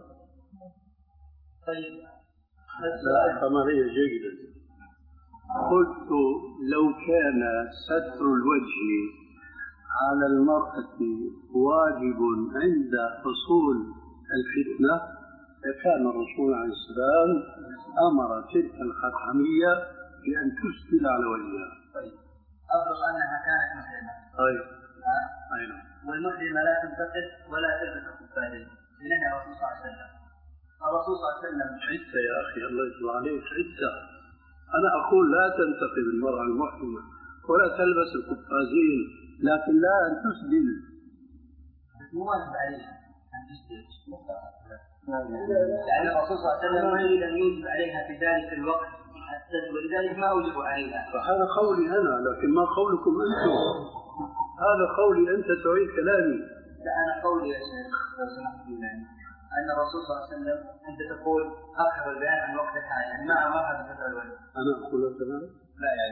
Speaker 3: طيب.
Speaker 2: لا كما هي جيدة. قلت لو كان ستر الوجه على المرأة واجب عند حصول الفتنة فكان الرسول عليه السلام أمر تلك الخطامية بأن تسدل على وجهها.
Speaker 3: طيب. أفضل أنها كانت مسلمة.
Speaker 2: طيب. أيوة.
Speaker 3: والمسلمة لا تنتقد ولا تلبس الكفارين. لأن الرسول صلى الله عليه وسلم. الرسول صلى الله عليه وسلم.
Speaker 2: حتى يا أخي الله يطلع عليك حتى. أنا أقول لا تنتقد المرأة المحرمة ولا تلبس القفازين، لكن لا أن تسدل.
Speaker 3: مو واجب عليها أن تسدل. يعني الرسول صلى الله عليه وسلم ما يريد أن يوجب عليها في ذلك الوقت ولذلك ما أوجب عليها.
Speaker 2: فهذا قولي أنا، لكن ما قولكم أنتم. هذا قولي، أنت تعيد كلامي.
Speaker 3: لا، أنا قولي يا شيخ لو سمحت بالله أن الرسول صلى الله عليه وسلم أنت تقول أخر البيان عن وقت الحاجة، ما أمرها بفتح الوجه.
Speaker 2: أنا أقول هذا؟
Speaker 3: لا، يعني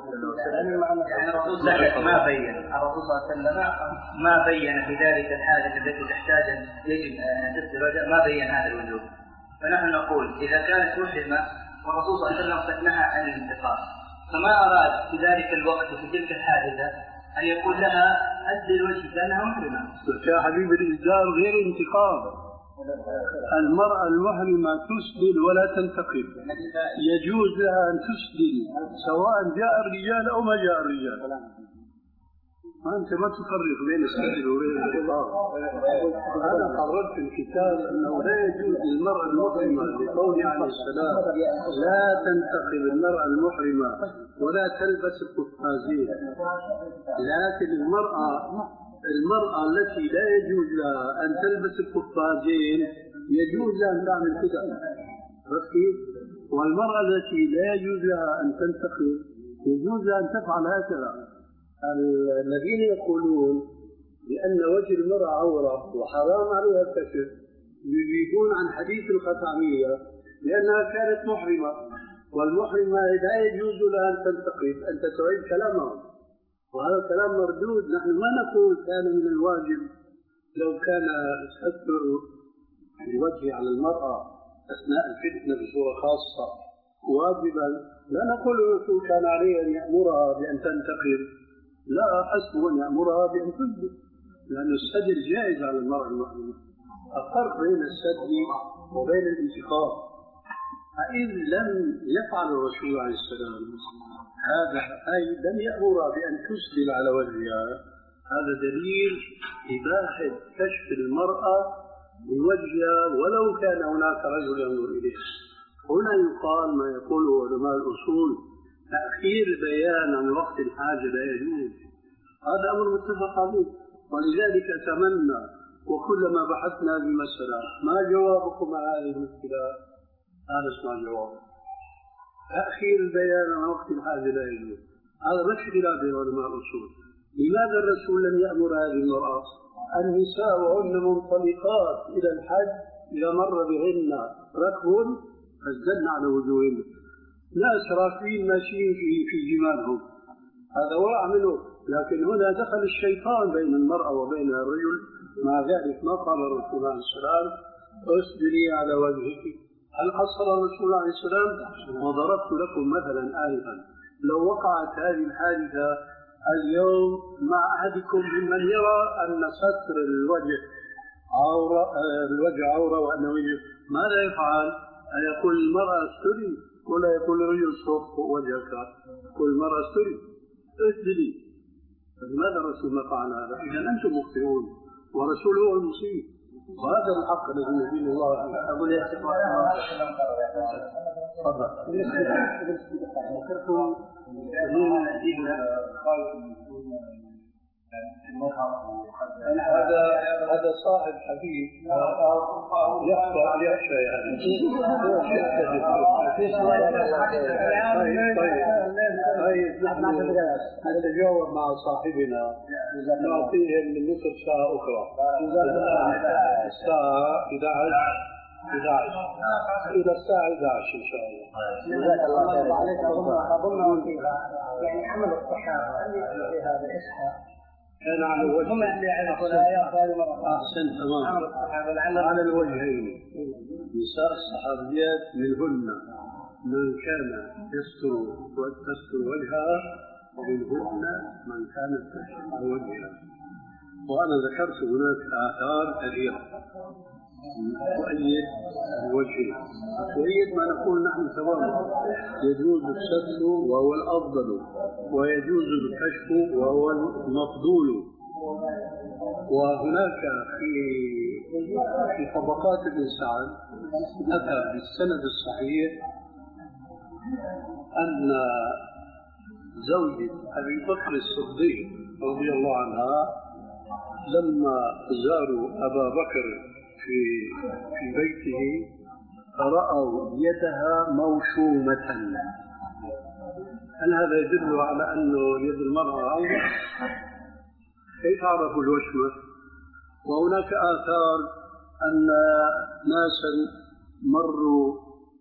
Speaker 3: يعني الرسول سكت ما بين، الرسول صلى الله عليه وسلم ما بين في ذلك الحاجة التي تحتاج أن يجب أن تغسل الوجه، ما بين هذا الوجوب. فنحن نقول إذا كانت محرمة والرسول صلى الله عليه وسلم قد نهى عن الانتقاص، فما أراد في ذلك الوقت في تلك الحادثة أن يقول لها أسدل الوجه لأنها محرمة.
Speaker 2: يا حبيبي الإسدال غير انتقاض. المرأة المحرمة تسدل ولا تنتقب، يجوز لها أن تسدل سواء جاء الرجال أو ما جاء الرجال. ما أنت ما تفرق بين السدل وبين الانتقاض. أنا قررت في الكتاب أنه لا يجوز للمرأة المحرمة لقول عليه السلام لا تنتقب المرأة المحرمة ولا تلبس القفازين، لكن المرأة المرأة التي لا يجوز لها أن تلبس القفازين يجوز لها أن تعمل كذا، والمرأة التي لا يجوز لها أن تنتقب يجوز لها أن تفعل هكذا. الذين يقولون بأن وجه المرأة عورة وحرام عليها الكشف يجيبون عن حديث الخثعمية لأنها كانت محرمة، والمحرمة لا يجوز لها أن تنتقب. أنت تعيد كلامهم وهذا كلام مردود. نحن ما نقول كان من الواجب لو كان ستر الوجه على المرأة أثناء الفتنة بصورة خاصة واجبا، لا نقول الرسول كان عليه أن يأمرها بأن تنتقب، لا، حسب أن يأمرها بأن تسدل، لأن السدل جائز على المرأة المحرمة. الفرق بين السدل وبين الانتقاب، فإذ لم يفعل الرسول عليه السلام هذا أي لم يأمرها بأن تسدل على وجهها، هذا دليل إباحة كشف المرأة بوجهها ولو كان هناك رجل ينظر إليها. هنا يقال ما يقوله علماء الأصول تأخير بيان عن وقت الحاجة لا يجوز، هذا أمر متفق عليه. ولذلك أتمنى وكلما بحثنا بمسألة ما جوابكم على هذه المشكلة، هذا اسمع جواب. تأخير البيان عن وقت الحاجة لا يجوز، هذا مشكلة بين علماء الأصول. لماذا الرسول لم يأمر هذه المرأة؟ النساء وهن منطلقات إلى الحج إذا مر بهن ركب فازدلن على وجوههن، ناس راكبين ماشيين في في جمالهم، هذا وقع منه. لكن هنا دخل الشيطان بين المرأة وبين الرجل، مع ذلك ما قال الرسول عليه السلام اسدلي على وجهك. هل حصل الرسول عليه السلام؟ وضربت لكم مثلا آنفا، لو وقعت هذه الحادثة اليوم مع أحدكم ممن يرى أن ستر الوجه عورة، الوجه عورة وأن وجه، ماذا يفعل؟ يقول المرأة استري ولا يقول الرجل صف وجهك؟ يقول المرأة استري اسدلي. فلماذا الرسول ما فعل هذا؟ إذا أنتم مخطئون ورسول هو المصيب، وهذا الحق الذي يدين الله. أقول يا شيخ هذا هذا صاحب حبيب يخشى يخشى يعني. طيب نحن نتجاوب مع صاحبنا نعطيه من نصف ساعة أخرى، الساعة إحدى عشر إلى الساعة إحدى عشر إن شاء الله.
Speaker 4: جزاك الله خير. أظن يعني عمل الصحابة في هذا الإسحاق
Speaker 2: كان على الوجه،
Speaker 4: هم اللي يعرفون الآيات هذه مرة.
Speaker 2: أحسن تمام. على الوجهين، نساء الصحابيات منهن من كان يستر وتستر وجهها ومنهن من كانت تستر وجهها. وأنا ذكرت هناك آثار كثيرة تؤيد الوجه، تؤيد ما نقول نحن تماما. يجوز الستر وهو الأفضل، ويجوز الكشف وهو المفضول. وهناك في في طبقات الإنسان أتى بالسند الصحيح أن زوجة أبي بكر الصديق رضي الله عنها لما زاروا أبا بكر في في بيته فرأوا يدها موشومة، هل هذا يدل على أنه يد المرأة عورة؟ كيف عرفوا الوشمة؟ وهناك آثار أن ناسا مروا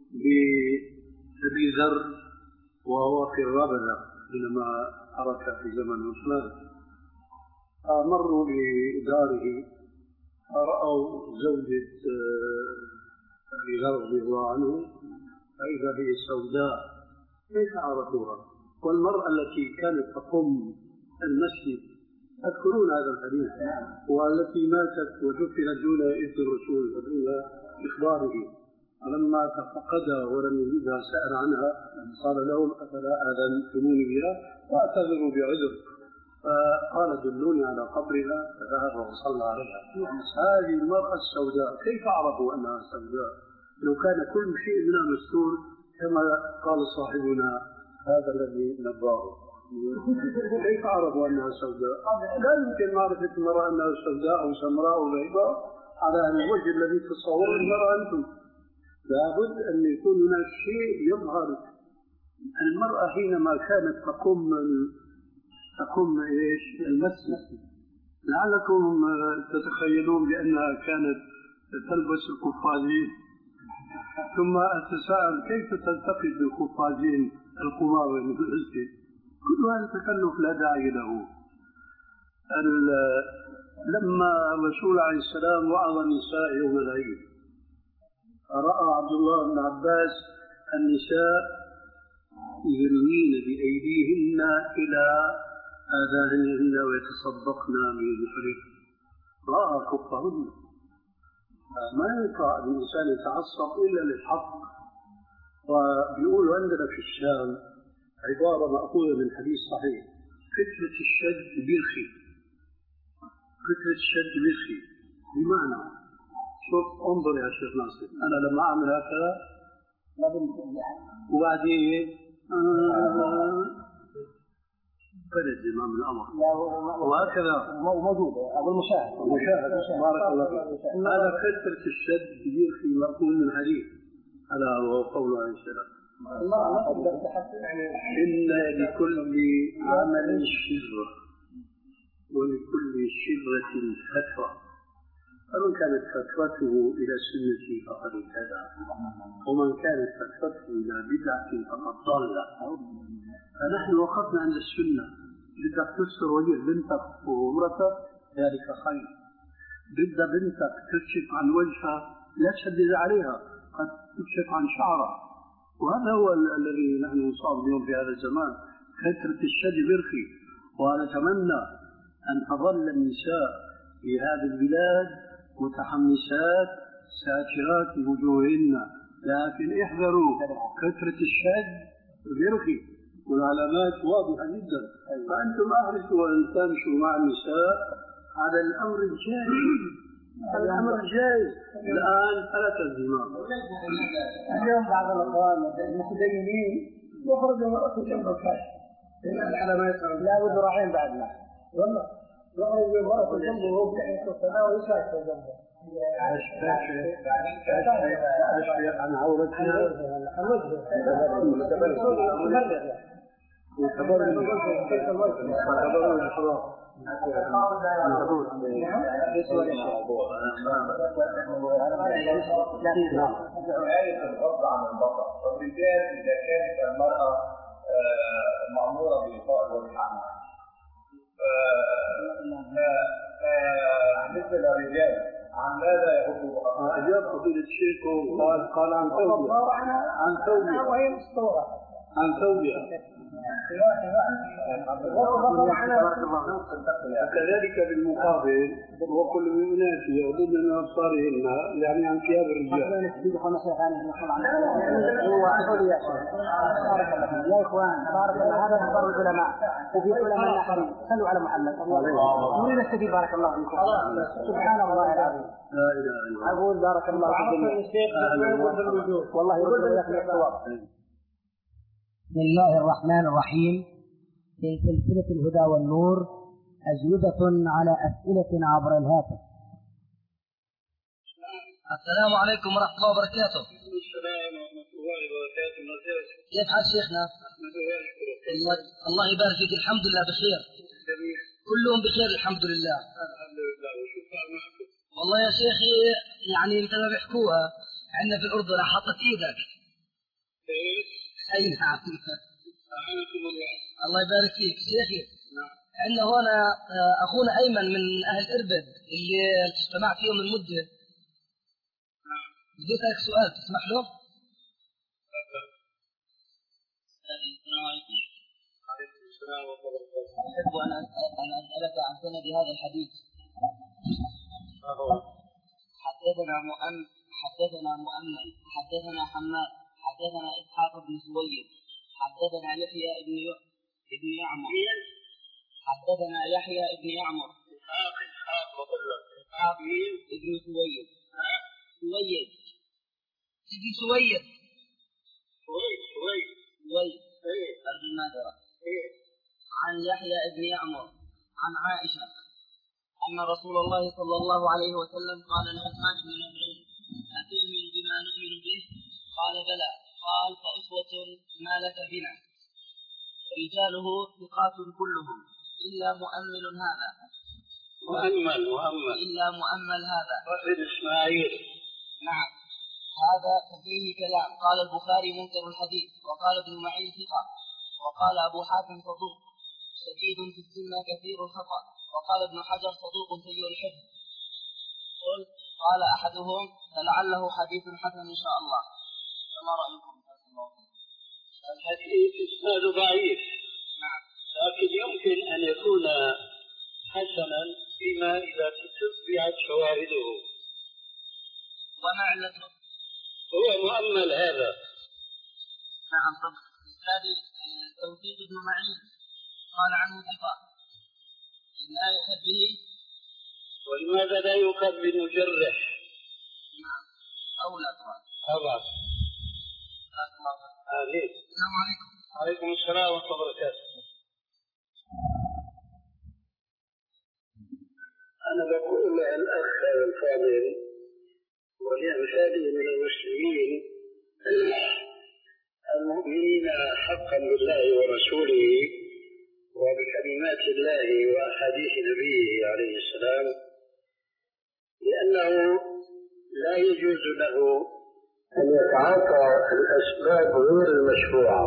Speaker 2: بأبي ذر وهو في الربذة حينما حرك في زمن عثمان، مروا بداره رأوا زوجة أبي ذر رضي الله عنه فإذا هي سوداء، كيف عرفوها؟ والمرأة التي كانت تقوم المسجد تذكرون هذا الحديث، والتي ماتت ودفنت دون إذن الرسول ودون إخباره، فلما تفقدها ولم يجدها سأل عنها قال لهم أفلا آذنتموني بها واعتذروا بعذر، فقال دلوني على قبرها فذهب وصلى عليها. هذه المرأة السوداء كيف عرفوا أنها سوداء لو كان كل شيء منها مستور كما قال صاحبنا هذا الذي نباه؟ كيف عرفوا أنها سوداء؟ لا يمكن معرفة المرأة أنها سوداء أو سمراء أو بيضاء على الوجه الذي تصور المرأة أنتم. لابد أن يكون هناك شيء يظهر. المرأة حينما كانت تقوم تقوم إيش المسجد لعلكم تتخيلون بأنها كانت تلبس القفازين، ثم أتساءل كيف تلتقط القفازين القمامة من المسجد؟ كل هذا تكلف لا داعي له. لما الرسول عليه السلام وعظ النساء يوم العيد رأى عبد الله بن عباس النساء يرمين بأيديهن إلى آذانهن ويتصدقن من الفريق، رأى كفهن. ما ينفع الإنسان يتعصب إلا للحق. وبيقولوا عندنا في الشام عبارة مأخوذة من حديث صحيح: فتنة الشد بيرخي. فتنة الشد بيرخي بمعنى شوف انظر يا شيخ ناصر، أنا لما أعمل هكذا وبعدين بدأ الإمام الأمر وهكذا
Speaker 4: موجود أبو المشاهد
Speaker 2: المشاهد بارك الله فيك. هذا فتنة الشد بيرخي مأخوذ من حديث ألا وهو قول عليه السلام: إن لكل عمل شرة ولكل شرة فتوى، فمن كانت فتوته إلى السنة فقد اهتدى، ومن كانت فتوته إلى بدعة فقد ضل. فنحن وقفنا عند السنة. بدك تستر وجه بنتك ومرتك ذلك خير، بدك بنتك تكشف عن وجهها لا تشدد عليها، قد تكشف عن شعرها، وهذا هو الذي نحن نصاب اليوم في هذا الزمان، كثرة الشد برخي. ونتمنى أن تظل النساء في هذه البلاد متحمسات ساترات وجوههن، لكن احذروا كثرة الشد برخي والعلامات واضحة جدا. فأنتم أحرصوا أن تمشوا مع النساء على الأمر الجائز، على الأمر الجائز. الآن فلا تنزموا.
Speaker 4: اليوم بعض الأخوان المتدينين يخرجوا مرأة جنب الكاش لا بد راعين بعدنا، والله يخرجوا مرأة جنبه وهو كحيث الصلاة ويشاك جنبه
Speaker 2: أشفق عن عورتنا وتبرج
Speaker 5: آية الغض عن البصر. فالرجال إذا كانت المرأة مأمورة بإطاء الوجه عنها مثل الرجال عن ماذا يغضوا بصرهم؟
Speaker 2: أجاب فضيلة الشيخ قال قال عن توبية عن توبية
Speaker 4: وهي مستورة
Speaker 2: عن توبية وكذلك بالمقابل وكل المؤمنات يغضن من أبصارهن يعني عن ثياب الرجال.
Speaker 4: يا إخوان بارك الله، هذا خبر العلماء وفي علماء آخرين. صلوا على محمد. نريد نستفيد بارك الله فيكم. سبحان الله العظيم.
Speaker 2: لا إله إلا الله.
Speaker 4: أقول بارك الله فيكم. والله يرد لك الثواب.
Speaker 6: بسم الله الرحمن الرحيم. في سلسلة الهدى والنور أجوبة على أسئلة عبر الهاتف.
Speaker 7: السلام عليكم ورحمة الله وبركاته.
Speaker 2: السلام ورحمة الله وبركاته.
Speaker 7: كيف حال شيخنا؟ الله, الله يبارك فيك. الحمد لله بخير. كلهم بخير الحمد لله.
Speaker 2: الحمد لله. وشو صار معكم؟
Speaker 7: والله يا شيخي يعني مثل ما بيحكوها عندنا في الأردن حطت إيدك.
Speaker 2: ايش؟
Speaker 7: أي نعم.
Speaker 2: أعانكم الله.
Speaker 7: الله يبارك فيك شيخي.
Speaker 2: نعم.
Speaker 7: عندنا هنا أخونا أيمن من أهل إربد اللي اجتمعت فيهم من مدة.
Speaker 2: نعم.
Speaker 7: بدي أسألك سؤال تسمح له؟
Speaker 3: السلام عليكم.
Speaker 2: وعليكم السلام ورحمة الله وبركاته.
Speaker 3: أحب أن أسألك عن سند هذا الحديث. حدثنا مؤمن حدثنا مؤمن حدثنا حماد حدثنا إسحاق بن سويد حدثنا يحيى بن ابن يعمر حدثنا يحيى بن يعمر
Speaker 2: إسحاق إسحاق وقلة
Speaker 3: إسحاق بن سويد سويد
Speaker 7: سيدي سويد
Speaker 2: سويد سويد
Speaker 3: سويد
Speaker 2: إيه
Speaker 3: المادرة
Speaker 2: إيه
Speaker 3: عن يحيى بن يعمر عن عائشة أن رسول الله صلى الله عليه وسلم قال لعثمان بن مظعون أتؤمن بما نؤمن به؟ قال بلى. قال فأسوة ما لك بنا. رجاله ثقات كلهم إلا مؤمل هذا
Speaker 2: مؤمل مؤمل
Speaker 3: إلا مؤمل هذا
Speaker 2: وابن إسماعيل.
Speaker 3: نعم هذا فيه كلام. قال البخاري منكر الحديث وقال ابن معين ثقة وقال أبو حاتم صدوق شديد في السنة كثير الخطأ وقال ابن حجر صدوق سيء الحفظ. قال أحدهم فلعله حديث حسن إن شاء الله. فما رأيكم؟
Speaker 2: الحديث إسناد ضعيف.
Speaker 3: نعم.
Speaker 2: لكن يمكن أن يكون حسنا فيما إذا تتبعت شواهده.
Speaker 3: وما علته؟
Speaker 2: هو مؤمل هذا.
Speaker 3: نعم طبعا. هذه توثيق ابن معين قال عنه ثقة لا يؤخذ به.
Speaker 2: ولماذا لا يؤخذ بمجرح؟
Speaker 3: نعم أولى طبعا.
Speaker 2: طبعا. آمين.
Speaker 3: السلام عليكم.
Speaker 2: وعليكم السلام ورحمة الله وبركاته. أنا بقول الأخ الفاضل ولأمثاله من المسلمين المؤمنين حقا بالله ورسوله وبكلمات الله وأحاديث نبيه عليه السلام، لأنه لا يجوز له أن يتعاطى الأسباب غير المشروعة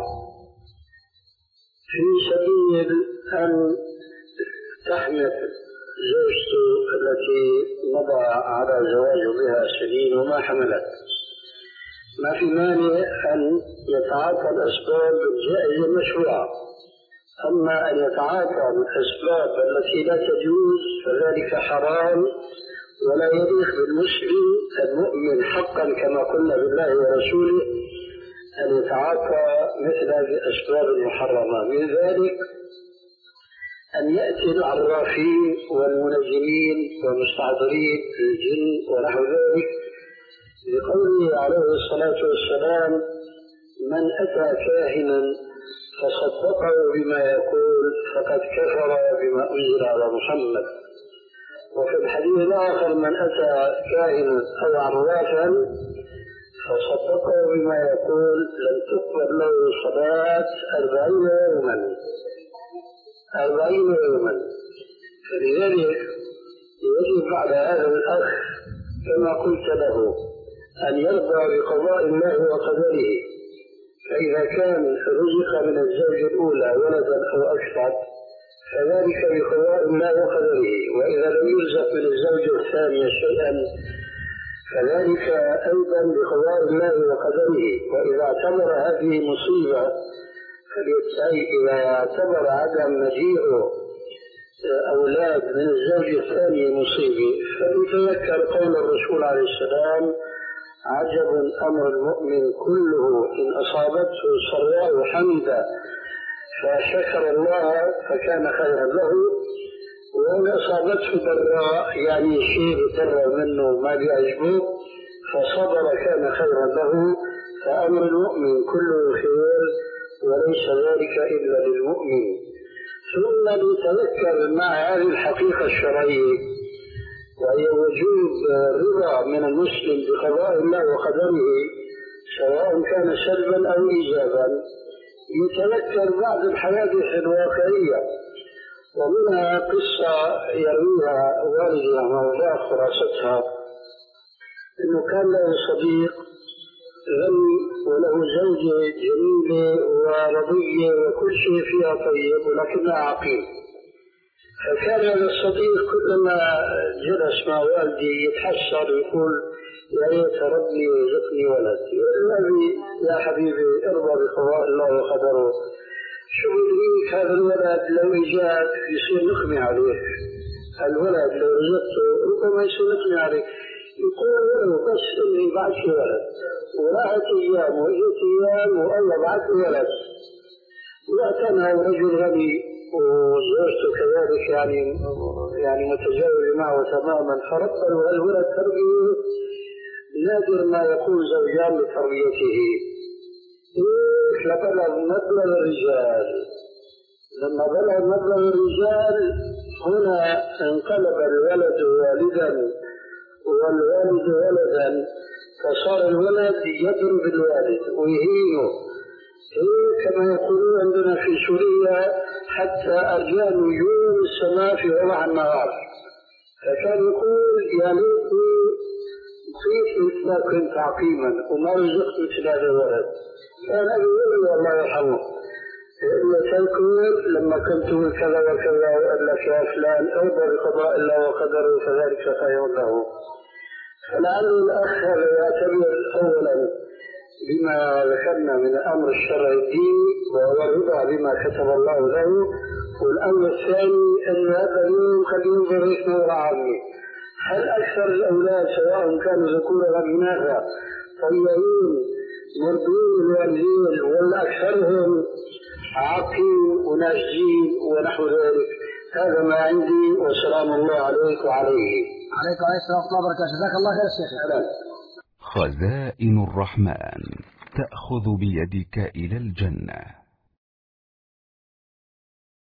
Speaker 2: في سبيل أن تحمل زوجته التي مضى على زواج بها سنين وما حملت. ما في مانع أن يتعاطى الأسباب الجائزة المشروعة، أما أن يتعاطى الأسباب التي لا تجوز فذلك حرام ولا يليق بالمسلم المؤمن حقا كما قلنا بالله ورسوله أن يتعاطى مثل هذه الأسباب المحرمة. من ذلك أن يأتي العرافين والمنجمين والمستحضرين الجن ونحو ذلك، لقوله عليه الصلاة والسلام: من أتى كاهنا فصدقه بما يقول فقد كفر بما أنزل على محمد. وفي الحديث الآخر: من أتى كاهنا أو عرافا فصدقه بما يقول لم تقبل له صلاة أربعين يوما أربعين يوما. فلذلك يجب على هذا الأخ كما قلت له أن يرضى بقضاء الله وقدره، فإذا كان رزق من الزوجة الأولى ولدا أو أكثر فذلك بقضاء الله وقدره، وإذا لم يرزق من الزوجة الثانية شيئا فذلك أيضا بقضاء الله وقدره. وإذا اعتبر هذه مصيبة فليتسعي، إذا اعتبر عدم مجيء أولاد من الزوجة الثانية مصيبة فليتذكر قول الرسول عليه السلام: عجب أمر المؤمن كله إن أصابته سراء حمد فشكر الله فكان خيرا له، وإن أصابته ضراء يعني شيء ضر منه ما بيعجبه فصبر كان خيرا له. فأمر المؤمن كله خير وليس ذلك إلا للمؤمن. ثم لتذكر مع هذه الحقيقة الشرعية
Speaker 8: وهي وجود رضا من المسلم بقضاء الله وقدره سواء كان سلبا أو إيجابا، يتذكر بعض الحوادث الواقعية. ومنها قصة يرويها والدي رحمه الله خلاصتها، أنه كان له صديق غني وله زوجة جميلة ورضية وكل شيء فيها طيب ولكنها عقيم. فكان هذا الصديق كلما جلس مع والدي يتحسر ويقول يا ريت ربي يرزقني ولد. الذي يا حبيبي ارضى بقضاء الله وقدره، شو يدريك هذا الولد لو اجاك يصير نقمة عليه، الولد لو رزقته ربما يصير نقمة عليه. يقول له بس اني بعد في ولد، وراحت ايام واجت ايام والله بعد في ولد. واعتنى رجل غني وزوجته كذلك يعني يعني متجاوز معه تماما، فربى الولد تربيه نادر ما يكون زوجان لتربيته. فبلغ مبلغ الرجال، لما بلغ مبلغ الرجال هنا انقلب الولد والدا والوالد ولدا، فصار الولد يضرب الوالد ويهينه، كما يقولون عندنا في سوريا حتى أرجاء نجوم السماء في وضع النهار. فكان يقول يا ليتني كيف مثل كنت عقيما وما رزقت مثل هذا الولد. كان أبي يقول الله يرحمه إلا تذكر لما كنت كذا وكذا وقال لك يا فلان ارضى بقضاء الله وقدره فذلك خير له. فلعل الأخ هذا يعتبر أولا بما ذكرنا من أمر الشرع الديني وهو الرضا بما كتب الله له، والأمر الثاني أن هذا اليوم قد ينظر إيش نور عامي. هل أكثر الأولاد سواء كانوا ذكورا أم إناثا طيبين مرضين الوالدين ولا أكثرهم عاقين وناجين ونحو ذلك؟ هذا ما عندي، وسلام الله عليك وعليه.
Speaker 7: عليك وعليه السلام ورحمة الله وبركاته. جزاك الله خير الشيخ.
Speaker 9: خزائن الرحمن تأخذ بيدك إلى الجنة.